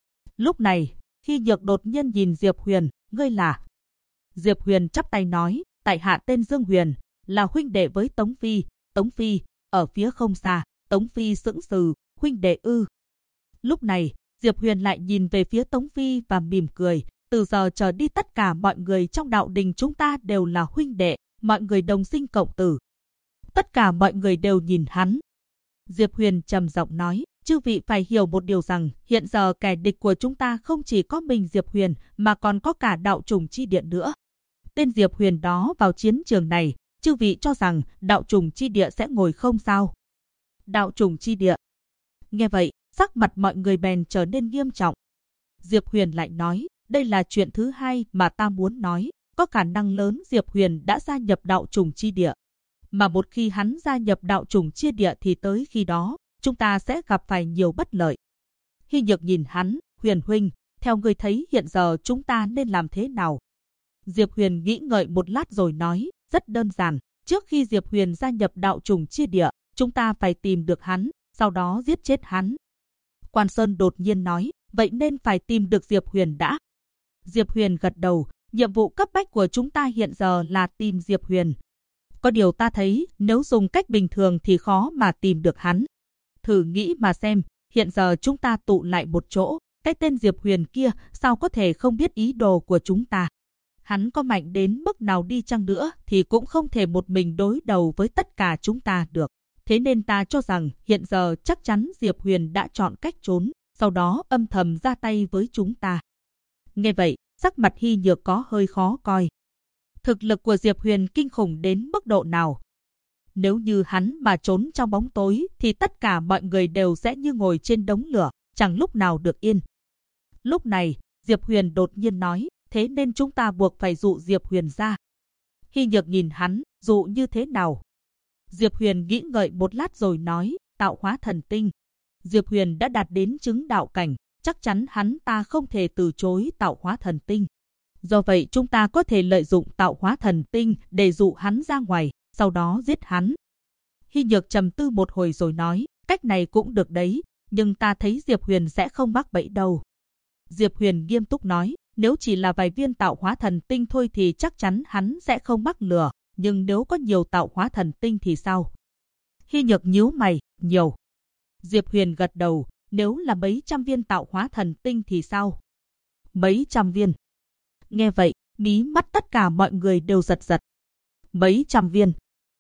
Lúc này, Hy Nhược đột nhiên nhìn Diệp Huyền, ngươi là? Diệp Huyền chắp tay nói, tại hạ tên Dương Huyền, là huynh đệ với Tống Phi. Tống Phi, ở phía không xa. Tống Phi sững sừ, huynh đệ ư? Lúc này, Diệp Huyền lại nhìn về phía Tống Phi và mỉm cười. Từ giờ trở đi tất cả mọi người trong đạo đình chúng ta đều là huynh đệ, mọi người đồng sinh cộng tử. Tất cả mọi người đều nhìn hắn. Diệp Huyền trầm giọng nói, chư vị phải hiểu một điều rằng, hiện giờ kẻ địch của chúng ta không chỉ có mình Diệp Huyền, mà còn có cả đạo trùng chi địa nữa. Tên Diệp Huyền đó vào chiến trường này, chư vị cho rằng đạo trùng chi địa sẽ ngồi không sao? Đạo trùng chi địa. Nghe vậy, sắc mặt mọi người bèn trở nên nghiêm trọng. Diệp Huyền lại nói, đây là chuyện thứ hai mà ta muốn nói, có khả năng lớn Diệp Huyền đã gia nhập đạo trùng chi địa. Mà một khi hắn gia nhập đạo trùng chi địa thì tới khi đó, chúng ta sẽ gặp phải nhiều bất lợi. Hy Nhược nhìn hắn, Huyền huynh, theo ngươi thấy hiện giờ chúng ta nên làm thế nào? Diệp Huyền nghĩ ngợi một lát rồi nói, rất đơn giản, trước khi Diệp Huyền gia nhập đạo trùng chi địa, chúng ta phải tìm được hắn, sau đó giết chết hắn. Quan Sơn đột nhiên nói, vậy nên phải tìm được Diệp Huyền đã. Diệp Huyền gật đầu, nhiệm vụ cấp bách của chúng ta hiện giờ là tìm Diệp Huyền. Có điều ta thấy, nếu dùng cách bình thường thì khó mà tìm được hắn. Thử nghĩ mà xem, hiện giờ chúng ta tụ lại một chỗ, cái tên Diệp Huyền kia sao có thể không biết ý đồ của chúng ta. Hắn có mạnh đến mức nào đi chăng nữa thì cũng không thể một mình đối đầu với tất cả chúng ta được. Thế nên ta cho rằng hiện giờ chắc chắn Diệp Huyền đã chọn cách trốn, sau đó âm thầm ra tay với chúng ta. Nghe vậy, sắc mặt Hy Nhược có hơi khó coi. Thực lực của Diệp Huyền kinh khủng đến mức độ nào? Nếu như hắn mà trốn trong bóng tối thì tất cả mọi người đều sẽ như ngồi trên đống lửa, chẳng lúc nào được yên. Lúc này, Diệp Huyền đột nhiên nói, thế nên chúng ta buộc phải dụ Diệp Huyền ra. Hy Nhược nhìn hắn, dụ như thế nào? Diệp Huyền nghĩ ngợi một lát rồi nói, tạo hóa thần tinh. Diệp Huyền đã đạt đến chứng đạo cảnh, chắc chắn hắn ta không thể từ chối tạo hóa thần tinh. Do vậy chúng ta có thể lợi dụng tạo hóa thần tinh để dụ hắn ra ngoài, sau đó giết hắn. Hy Nhược trầm tư một hồi rồi nói, cách này cũng được đấy, nhưng ta thấy Diệp Huyền sẽ không mắc bẫy đâu. Diệp Huyền nghiêm túc nói, nếu chỉ là vài viên tạo hóa thần tinh thôi thì chắc chắn hắn sẽ không mắc lừa, nhưng nếu có nhiều tạo hóa thần tinh thì sao? Hy Nhược nhíu mày, nhiều. Diệp Huyền gật đầu, nếu là mấy trăm viên tạo hóa thần tinh thì sao? Mấy trăm viên. Nghe vậy, mí mắt tất cả mọi người đều giật giật. Mấy trăm viên.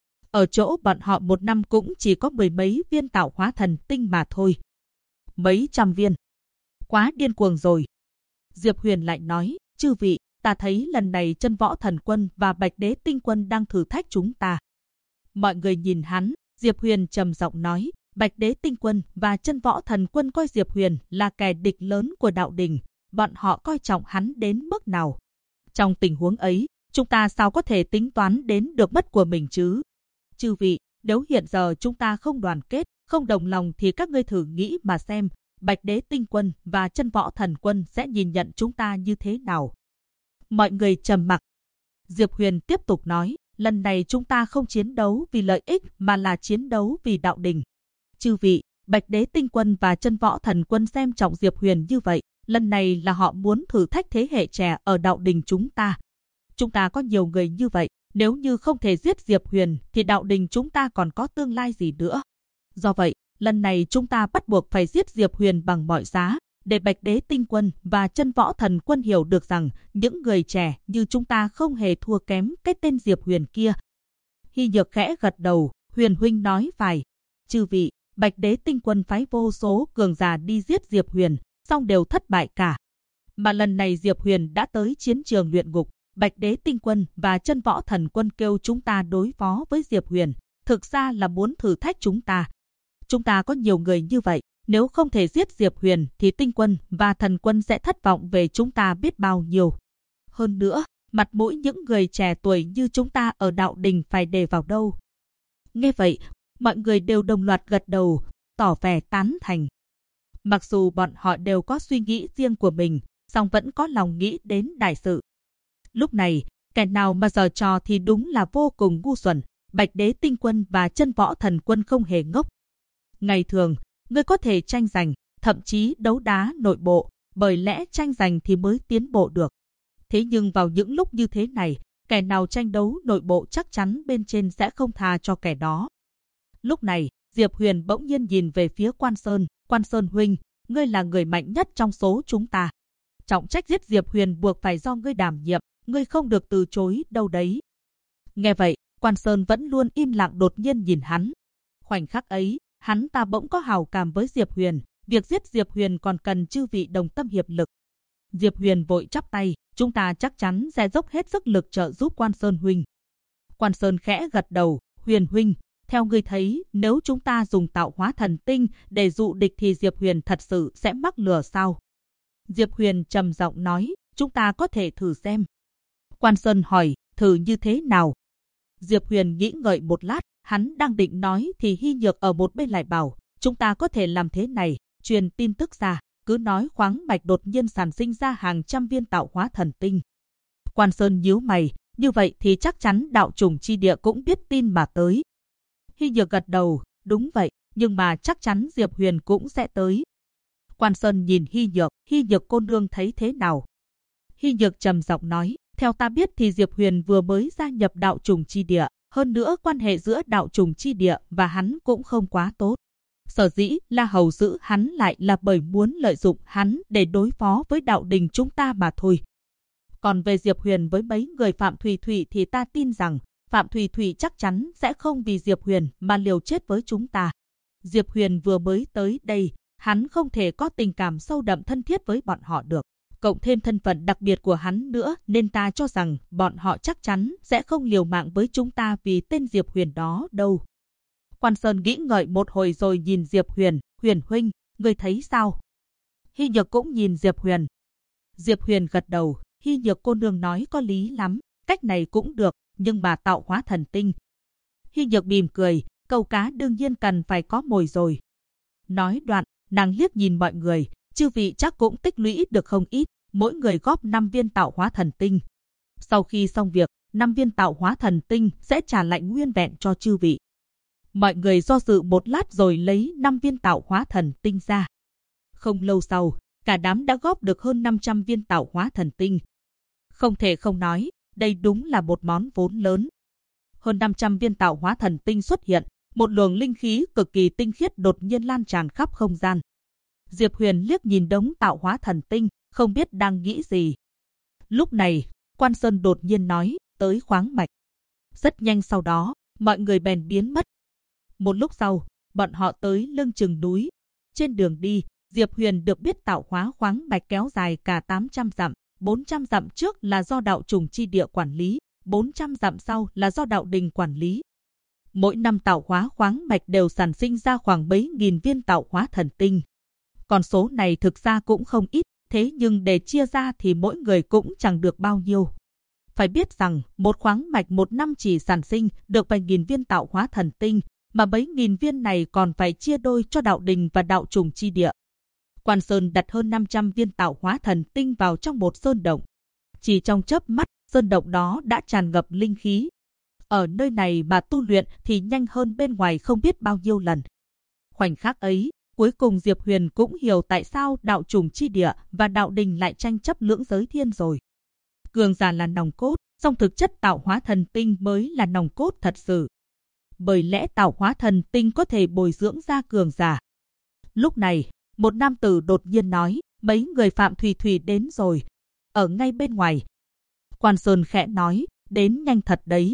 Ở chỗ bọn họ một năm cũng chỉ có mười mấy viên tạo hóa thần tinh mà thôi. Mấy trăm viên. Quá điên cuồng rồi. Diệp Huyền lại nói, chư vị, ta thấy lần này Chân Võ Thần Quân và Bạch Đế Tinh Quân đang thử thách chúng ta. Mọi người nhìn hắn, Diệp Huyền trầm giọng nói, Bạch Đế Tinh Quân và Chân Võ Thần Quân coi Diệp Huyền là kẻ địch lớn của đạo đình, bọn họ coi trọng hắn đến mức nào. Trong tình huống ấy, chúng ta sao có thể tính toán đến được mất của mình chứ? Chư vị, nếu hiện giờ chúng ta không đoàn kết, không đồng lòng thì các ngươi thử nghĩ mà xem, Bạch Đế Tinh Quân và Chân Võ Thần Quân sẽ nhìn nhận chúng ta như thế nào? Mọi người trầm mặc. Diệp Huyền tiếp tục nói, lần này chúng ta không chiến đấu vì lợi ích mà là chiến đấu vì đạo đình. Chư vị, Bạch Đế Tinh Quân và Chân Võ Thần Quân xem trọng Diệp Huyền như vậy, lần này là họ muốn thử thách thế hệ trẻ ở đạo đình chúng ta. Chúng ta có nhiều người như vậy, nếu như không thể giết Diệp Huyền thì đạo đình chúng ta còn có tương lai gì nữa. Do vậy, lần này chúng ta bắt buộc phải giết Diệp Huyền bằng mọi giá, để Bạch Đế Tinh Quân và Chân Võ Thần Quân hiểu được rằng những người trẻ như chúng ta không hề thua kém cái tên Diệp Huyền kia. Hy Nhược khẽ gật đầu, Huyền huynh nói phải. Chư vị, Bạch Đế Tinh Quân phái vô số cường giả đi giết Diệp Huyền, song đều thất bại cả. Mà lần này Diệp Huyền đã tới chiến trường luyện ngục, Bạch Đế Tinh Quân và Chân Võ Thần Quân kêu chúng ta đối phó với Diệp Huyền, thực ra là muốn thử thách chúng ta. Chúng ta có nhiều người như vậy, nếu không thể giết Diệp Huyền thì Tinh Quân và Thần Quân sẽ thất vọng về chúng ta biết bao nhiêu. Hơn nữa, mặt mũi những người trẻ tuổi như chúng ta ở đạo đình phải để vào đâu? Nghe vậy, mọi người đều đồng loạt gật đầu, tỏ vẻ tán thành. Mặc dù bọn họ đều có suy nghĩ riêng của mình, song vẫn có lòng nghĩ đến đại sự. Lúc này, kẻ nào mà giở trò thì đúng là vô cùng ngu xuẩn. Bạch Đế Tinh Quân và Chân Võ Thần Quân không hề ngốc. Ngày thường, ngươi có thể tranh giành, thậm chí đấu đá nội bộ, bởi lẽ tranh giành thì mới tiến bộ được. Thế nhưng vào những lúc như thế này, kẻ nào tranh đấu nội bộ chắc chắn bên trên sẽ không tha cho kẻ đó. Lúc này, Diệp Huyền bỗng nhiên nhìn về phía Quan Sơn huynh, ngươi là người mạnh nhất trong số chúng ta. Trọng trách giết Diệp Huyền buộc phải do ngươi đảm nhiệm, ngươi không được từ chối đâu đấy. Nghe vậy, Quan Sơn vẫn luôn im lặng, đột nhiên nhìn hắn. Khoảnh khắc ấy, hắn ta bỗng có hảo cảm với Diệp Huyền, việc giết Diệp Huyền còn cần chư vị đồng tâm hiệp lực. Diệp Huyền vội chắp tay, chúng ta chắc chắn sẽ dốc hết sức lực trợ giúp Quan Sơn huynh. Quan Sơn khẽ gật đầu, Huyền huynh, theo ngươi thấy, nếu chúng ta dùng tạo hóa thần tinh để dụ địch thì Diệp Huyền thật sự sẽ mắc lừa sao? Diệp Huyền trầm giọng nói, chúng ta có thể thử xem. Quan Sơn hỏi, thử như thế nào? Diệp Huyền nghĩ ngợi một lát, hắn đang định nói thì Hy Nhược ở một bên lại bảo, chúng ta có thể làm thế này, truyền tin tức ra, cứ nói khoáng mạch đột nhiên sản sinh ra hàng trăm viên tạo hóa thần tinh. Quan Sơn nhíu mày, như vậy thì chắc chắn đạo trùng chi địa cũng biết tin mà tới. Hy Nhược gật đầu, đúng vậy, nhưng mà chắc chắn Diệp Huyền cũng sẽ tới. Quan Sơn nhìn Hy Nhược cô nương thấy thế nào? Hy Nhược trầm giọng nói, theo ta biết thì Diệp Huyền vừa mới gia nhập đạo trùng chi địa, hơn nữa quan hệ giữa đạo trùng chi địa và hắn cũng không quá tốt. Sở dĩ La Hầu giữ hắn lại là bởi muốn lợi dụng hắn để đối phó với đạo đình chúng ta mà thôi. Còn về Diệp Huyền với mấy người Phạm Thùy Thụy thì ta tin rằng Phạm Thùy Thụy chắc chắn sẽ không vì Diệp Huyền mà liều chết với chúng ta. Diệp Huyền vừa mới tới đây, hắn không thể có tình cảm sâu đậm thân thiết với bọn họ được. Cộng thêm thân phận đặc biệt của hắn nữa nên ta cho rằng bọn họ chắc chắn sẽ không liều mạng với chúng ta vì tên Diệp Huyền đó đâu. Quan Sơn nghĩ ngợi một hồi rồi nhìn Diệp Huyền, Huyền huynh, ngươi thấy sao? Hy Nhược cũng nhìn Diệp Huyền. Diệp Huyền gật đầu, Hy Nhược cô nương nói có lý lắm, cách này cũng được, nhưng mà tạo hóa thần tinh. Hy Nhược mỉm cười, câu cá đương nhiên cần phải có mồi rồi. Nói đoạn, nàng liếc nhìn mọi người, chư vị chắc cũng tích lũy được không ít, mỗi người góp 5 viên tạo hóa thần tinh. Sau khi xong việc, 5 viên tạo hóa thần tinh sẽ trả lại nguyên vẹn cho chư vị. Mọi người do dự một lát rồi lấy 5 viên tạo hóa thần tinh ra. Không lâu sau, cả đám đã góp được hơn 500 viên tạo hóa thần tinh. Không thể không nói, đây đúng là một món vốn lớn. Hơn 500 viên tạo hóa thần tinh xuất hiện, một luồng linh khí cực kỳ tinh khiết đột nhiên lan tràn khắp không gian. Diệp Huyền liếc nhìn đống tạo hóa thần tinh, không biết đang nghĩ gì. Lúc này, Quan Sơn đột nhiên nói, tới khoáng mạch. Rất nhanh sau đó, mọi người bèn biến mất. Một lúc sau, bọn họ tới lưng chừng núi. Trên đường đi, Diệp Huyền được biết tạo hóa khoáng mạch kéo dài cả 800 dặm, 400 dặm trước là do đạo trùng chi địa quản lý, 400 dặm sau là do đạo đình quản lý. Mỗi năm tạo hóa khoáng mạch đều sản sinh ra khoảng mấy nghìn viên tạo hóa thần tinh. Con số này thực ra cũng không ít, thế nhưng để chia ra thì mỗi người cũng chẳng được bao nhiêu. Phải biết rằng, một khoáng mạch một năm chỉ sản sinh được vài nghìn viên tạo hóa thần tinh, mà mấy nghìn viên này còn phải chia đôi cho đạo đình và đạo trùng chi địa. Quan Sơn đặt hơn 500 viên tạo hóa thần tinh vào trong một sơn động. Chỉ trong chớp mắt, sơn động đó đã tràn ngập linh khí. Ở nơi này mà tu luyện thì nhanh hơn bên ngoài không biết bao nhiêu lần. Khoảnh khắc ấy, cuối cùng Diệp Huyền cũng hiểu tại sao đạo trùng chi địa và đạo đình lại tranh chấp lưỡng giới thiên rồi. Cường giả là nòng cốt, song thực chất tạo hóa thần tinh mới là nòng cốt thật sự. Bởi lẽ tạo hóa thần tinh có thể bồi dưỡng ra cường giả. Lúc này, một nam tử đột nhiên nói, mấy người Phạm Thùy Thùy đến rồi, ở ngay bên ngoài. Quan Sơn khẽ nói, đến nhanh thật đấy.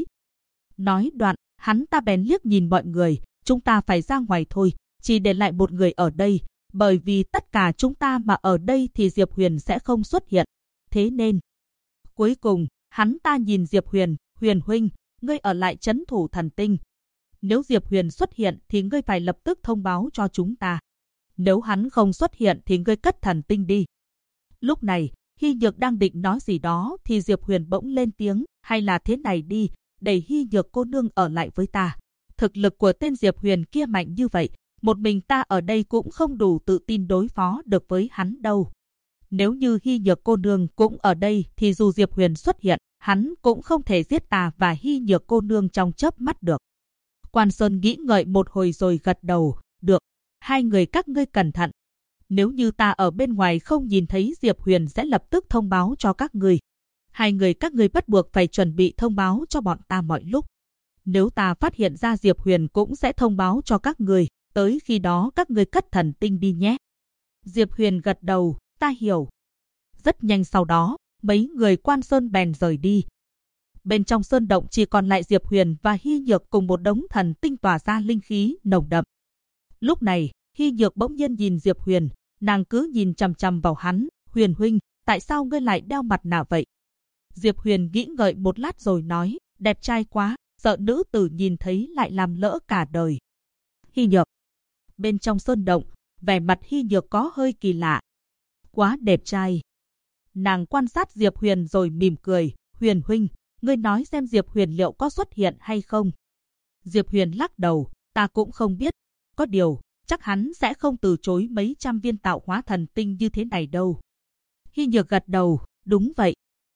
Nói đoạn, hắn ta bèn liếc nhìn mọi người, chúng ta phải ra ngoài thôi, chỉ để lại một người ở đây, bởi vì tất cả chúng ta mà ở đây thì Diệp Huyền sẽ không xuất hiện. Thế nên, cuối cùng, hắn ta nhìn Diệp Huyền, Huyền huynh, ngươi ở lại trấn thủ thần tinh. Nếu Diệp Huyền xuất hiện thì ngươi phải lập tức thông báo cho chúng ta. Nếu hắn không xuất hiện thì ngươi cất thần tinh đi. Lúc này, Hy Nhược đang định nói gì đó thì Diệp Huyền bỗng lên tiếng, hay là thế này đi, để Hy Nhược cô nương ở lại với ta. Thực lực của tên Diệp Huyền kia mạnh như vậy, một mình ta ở đây cũng không đủ tự tin đối phó được với hắn đâu. Nếu như Hy Nhược cô nương cũng ở đây thì dù Diệp Huyền xuất hiện, hắn cũng không thể giết ta và Hy Nhược cô nương trong chớp mắt được. Quan Sơn nghĩ ngợi một hồi rồi gật đầu, được, hai người các ngươi cẩn thận. Nếu như ta ở bên ngoài không nhìn thấy Diệp Huyền sẽ lập tức thông báo cho các ngươi. Hai người các ngươi bắt buộc phải chuẩn bị thông báo cho bọn ta mọi lúc. Nếu ta phát hiện ra Diệp Huyền cũng sẽ thông báo cho các ngươi, tới khi đó các ngươi cất thần tinh đi nhé. Diệp Huyền gật đầu, ta hiểu. Rất nhanh sau đó, mấy người Quan Sơn bèn rời đi. Bên trong sơn động chỉ còn lại Diệp Huyền và Hy Nhược cùng một đống thần tinh tỏa ra linh khí nồng đậm. Lúc này, Hy Nhược bỗng nhiên nhìn Diệp Huyền, nàng cứ nhìn chằm chằm vào hắn, Huyền huynh, tại sao ngươi lại đeo mặt nạ vậy? Diệp Huyền nghĩ ngợi một lát rồi nói, đẹp trai quá, sợ nữ tử nhìn thấy lại làm lỡ cả đời. Hy Nhược. Bên trong sơn động, vẻ mặt Hy Nhược có hơi kỳ lạ. Quá đẹp trai. Nàng quan sát Diệp Huyền rồi mỉm cười, Huyền huynh, ngươi nói xem Diệp Huyền liệu có xuất hiện hay không? Diệp Huyền lắc đầu, ta cũng không biết. Có điều, chắc hắn sẽ không từ chối mấy trăm viên tạo hóa thần tinh như thế này đâu. Hy Nhược gật đầu, đúng vậy.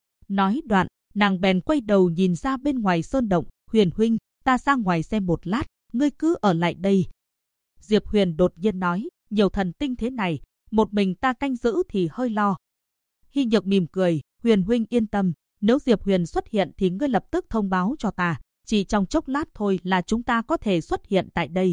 Nói đoạn, nàng bèn quay đầu nhìn ra bên ngoài sơn động, Huyền huynh, ta ra ngoài xem một lát, ngươi cứ ở lại đây. Diệp Huyền đột nhiên nói, nhiều thần tinh thế này, một mình ta canh giữ thì hơi lo. Hy Nhược mỉm cười, Huyền huynh yên tâm, nếu Diệp Huyền xuất hiện thì ngươi lập tức thông báo cho ta, chỉ trong chốc lát thôi là chúng ta có thể xuất hiện tại đây.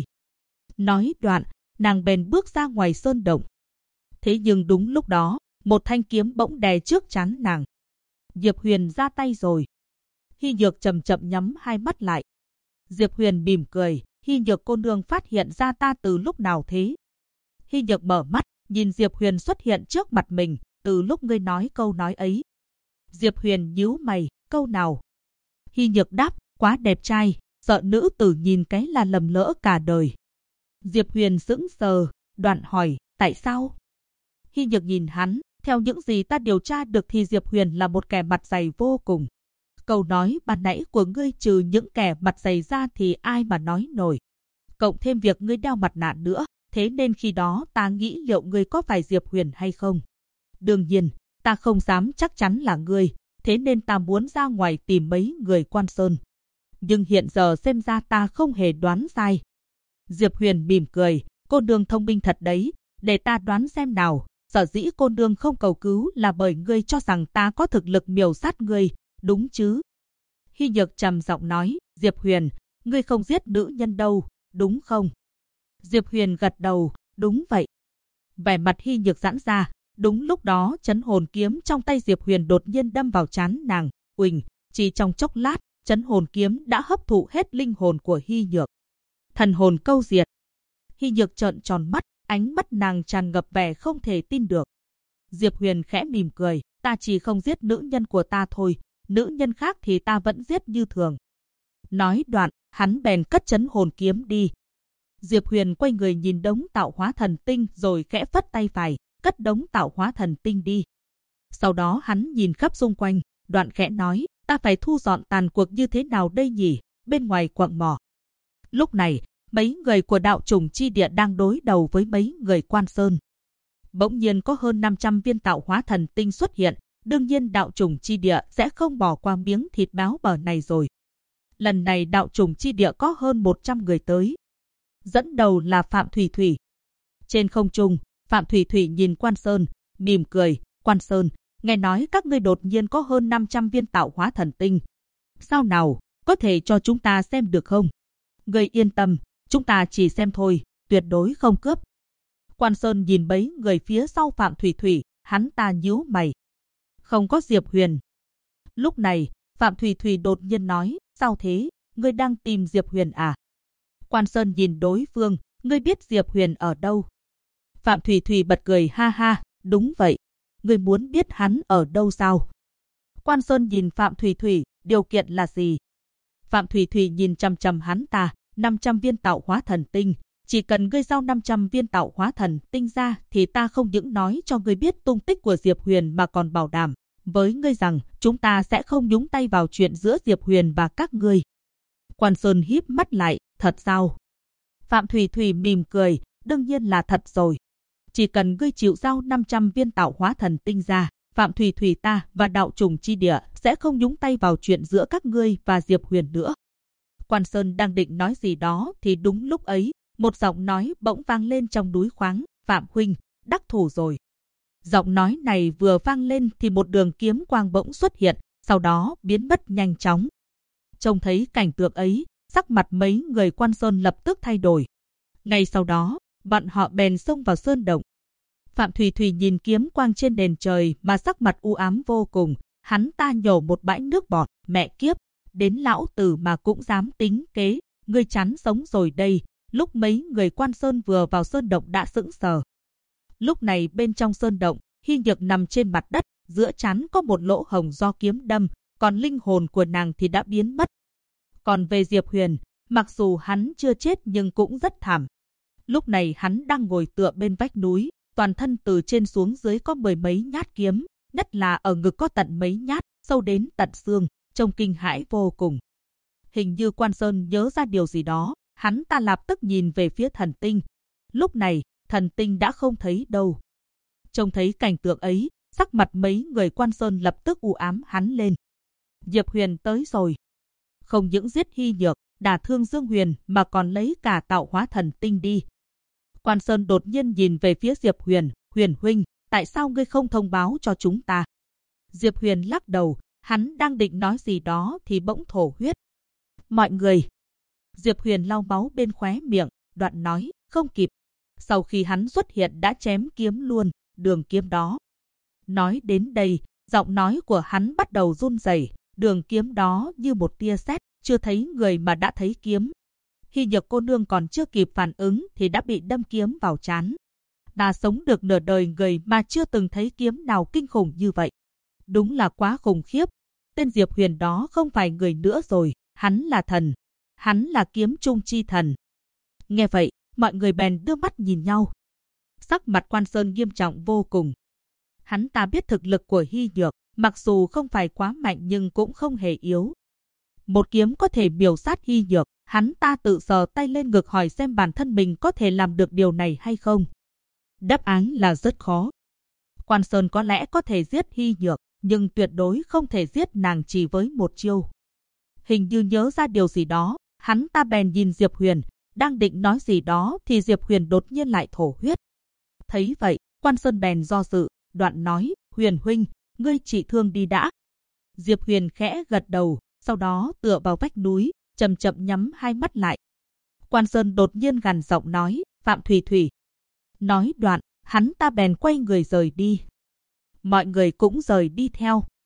Nói đoạn, nàng bèn bước ra ngoài sơn động. Thế nhưng đúng lúc đó, một thanh kiếm bỗng đè trước trán nàng. Diệp Huyền ra tay rồi. Hy Nhược chậm chậm nhắm hai mắt lại. Diệp Huyền mỉm cười, Hy Nhược cô nương phát hiện ra ta từ lúc nào thế? Hy Nhược mở mắt, nhìn Diệp Huyền xuất hiện trước mặt mình, từ lúc ngươi nói câu nói ấy. Diệp Huyền nhíu mày, câu nào? Hy Nhược đáp, quá đẹp trai, sợ nữ tử nhìn cái là lầm lỡ cả đời. Diệp Huyền sững sờ, đoạn hỏi, tại sao? Hy Nhược nhìn hắn, theo những gì ta điều tra được thì Diệp Huyền là một kẻ mặt dày vô cùng. Câu nói ban nãy của ngươi trừ những kẻ mặt dày ra thì ai mà nói nổi. Cộng thêm việc ngươi đeo mặt nạ nữa, thế nên khi đó ta nghĩ liệu ngươi có phải Diệp Huyền hay không. Đương nhiên, ta không dám chắc chắn là ngươi, thế nên ta muốn ra ngoài tìm mấy người Quan Sơn. Nhưng hiện giờ xem ra ta không hề đoán sai. Diệp Huyền mỉm cười, cô nương thông minh thật đấy, để ta đoán xem nào. Sở dĩ cô nương không cầu cứu là bởi ngươi cho rằng ta có thực lực miểu sát ngươi, đúng chứ? Hy Nhược trầm giọng nói, Diệp Huyền, ngươi không giết nữ nhân đâu, đúng không? Diệp Huyền gật đầu, đúng vậy. Vẻ mặt Hy Nhược giãn ra, đúng lúc đó trấn hồn kiếm trong tay Diệp Huyền đột nhiên đâm vào trán nàng, uỳnh, chỉ trong chốc lát, trấn hồn kiếm đã hấp thụ hết linh hồn của Hy Nhược. Thần hồn câu diệt. Hy Nhược trợn tròn mắt, ánh mắt nàng tràn ngập vẻ không thể tin được. Diệp Huyền khẽ mỉm cười, ta chỉ không giết nữ nhân của ta thôi, nữ nhân khác thì ta vẫn giết như thường. Nói đoạn, hắn bèn cất trấn hồn kiếm đi. Diệp Huyền quay người nhìn đống tạo hóa thần tinh rồi khẽ phất tay phải, cất đống tạo hóa thần tinh đi. Sau đó hắn nhìn khắp xung quanh, đoạn khẽ nói, ta phải thu dọn tàn cuộc như thế nào đây nhỉ, bên ngoài quặng mỏ. Lúc này, mấy người của đạo trùng chi địa đang đối đầu với mấy người Quan Sơn. Bỗng nhiên có hơn 500 viên tạo hóa thần tinh xuất hiện, đương nhiên đạo trùng chi địa sẽ không bỏ qua miếng thịt béo bở này rồi. Lần này đạo trùng chi địa có hơn 100 người tới. Dẫn đầu là Phạm Thủy Thủy. Trên không trung, Phạm Thủy Thủy nhìn Quan Sơn, mỉm cười, Quan Sơn, nghe nói các ngươi đột nhiên có hơn 500 viên tạo hóa thần tinh. Sao nào, có thể cho chúng ta xem được không? Ngươi yên tâm, chúng ta chỉ xem thôi, tuyệt đối không cướp. Quan Sơn nhìn mấy người phía sau Phạm Thủy Thủy, hắn ta nhíu mày. Không có Diệp Huyền. Lúc này, Phạm Thủy Thủy đột nhiên nói, sao thế, ngươi đang tìm Diệp Huyền à? Quan Sơn nhìn đối phương, ngươi biết Diệp Huyền ở đâu? Phạm Thủy Thủy bật cười ha ha, đúng vậy. Ngươi muốn biết hắn ở đâu sao? Quan Sơn nhìn Phạm Thủy Thủy, điều kiện là gì? Phạm Thủy Thủy nhìn chằm chằm hắn ta, 500 viên tạo hóa thần tinh. Chỉ cần ngươi giao 500 viên tạo hóa thần tinh ra thì ta không những nói cho ngươi biết tung tích của Diệp Huyền mà còn bảo đảm với ngươi rằng chúng ta sẽ không nhúng tay vào chuyện giữa Diệp Huyền và các ngươi. Quan Sơn híp mắt lại, thật sao? Phạm Thủy Thủy mỉm cười, đương nhiên là thật rồi. Chỉ cần ngươi chịu giao 500 viên tạo hóa thần tinh ra, Phạm Thủy Thủy ta và đạo trùng chi địa sẽ không nhúng tay vào chuyện giữa các ngươi và Diệp Huyền nữa. Quan Sơn đang định nói gì đó thì đúng lúc ấy, một giọng nói bỗng vang lên trong núi khoáng, Phạm huynh, đắc thủ rồi. Giọng nói này vừa vang lên thì một đường kiếm quang bỗng xuất hiện, sau đó biến mất nhanh chóng. Trông thấy cảnh tượng ấy, sắc mặt mấy người Quan Sơn lập tức thay đổi. Ngay sau đó, bọn họ bèn xông vào sơn động. Phạm Thủy Thủy nhìn kiếm quang trên nền trời mà sắc mặt u ám vô cùng, hắn ta nhổ một bãi nước bọt, mẹ kiếp, đến lão tử mà cũng dám tính kế, ngươi chán sống rồi đây. Lúc mấy người Quan Sơn vừa vào sơn động đã sững sờ. Lúc này bên trong sơn động, Hy Nhược nằm trên mặt đất, giữa trán có một lỗ hồng do kiếm đâm, còn linh hồn của nàng thì đã biến mất. Còn về Diệp Huyền, mặc dù hắn chưa chết nhưng cũng rất thảm. Lúc này hắn đang ngồi tựa bên vách núi, toàn thân từ trên xuống dưới có mười mấy nhát kiếm, nhất là ở ngực có tận mấy nhát, sâu đến tận xương, trông kinh hãi vô cùng. Hình như Quan Sơn nhớ ra điều gì đó, hắn ta lập tức nhìn về phía thần tinh. Lúc này, thần tinh đã không thấy đâu. Trông thấy cảnh tượng ấy, sắc mặt mấy người Quan Sơn lập tức u ám hắn lên. Diệp Huyền tới rồi. Không những giết Hy Nhược, đả thương Dương Huyền mà còn lấy cả tạo hóa thần tinh đi. Quan Sơn đột nhiên nhìn về phía Diệp Huyền, Huyền huynh, tại sao ngươi không thông báo cho chúng ta? Diệp Huyền lắc đầu, hắn đang định nói gì đó thì bỗng thổ huyết. Mọi người. Diệp Huyền lau máu bên khóe miệng, đoạn nói, không kịp. Sau khi hắn xuất hiện đã chém kiếm luôn, đường kiếm đó. Nói đến đây, giọng nói của hắn bắt đầu run rẩy, đường kiếm đó như một tia sét, chưa thấy người mà đã thấy kiếm. Hy Nhược cô nương còn chưa kịp phản ứng thì đã bị đâm kiếm vào trán. Ta sống được nửa đời người mà chưa từng thấy kiếm nào kinh khủng như vậy. Đúng là quá khủng khiếp. Tên Diệp Huyền đó không phải người nữa rồi, hắn là thần. Hắn là kiếm trung chi thần. Nghe vậy, mọi người bèn đưa mắt nhìn nhau. Sắc mặt Quan Sơn nghiêm trọng vô cùng. Hắn ta biết thực lực của Hy Nhược, mặc dù không phải quá mạnh nhưng cũng không hề yếu. Một kiếm có thể miểu sát Hy Nhược, hắn ta tự sờ tay lên ngực hỏi xem bản thân mình có thể làm được điều này hay không. Đáp án là rất khó. Quan Sơn có lẽ có thể giết Hy Nhược, nhưng tuyệt đối không thể giết nàng chỉ với một chiêu. Hình như nhớ ra điều gì đó, hắn ta bèn nhìn Diệp Huyền, đang định nói gì đó thì Diệp Huyền đột nhiên lại thổ huyết. Thấy vậy, Quan Sơn bèn do dự, đoạn nói, Huyền huynh, ngươi trị thương đi đã. Diệp Huyền khẽ gật đầu, sau đó tựa vào vách núi, chậm chậm nhắm hai mắt lại. Quan Sơn đột nhiên gằn giọng nói, Phạm Thủy Thủy. Nói đoạn, hắn ta bèn quay người rời đi. Mọi người cũng rời đi theo.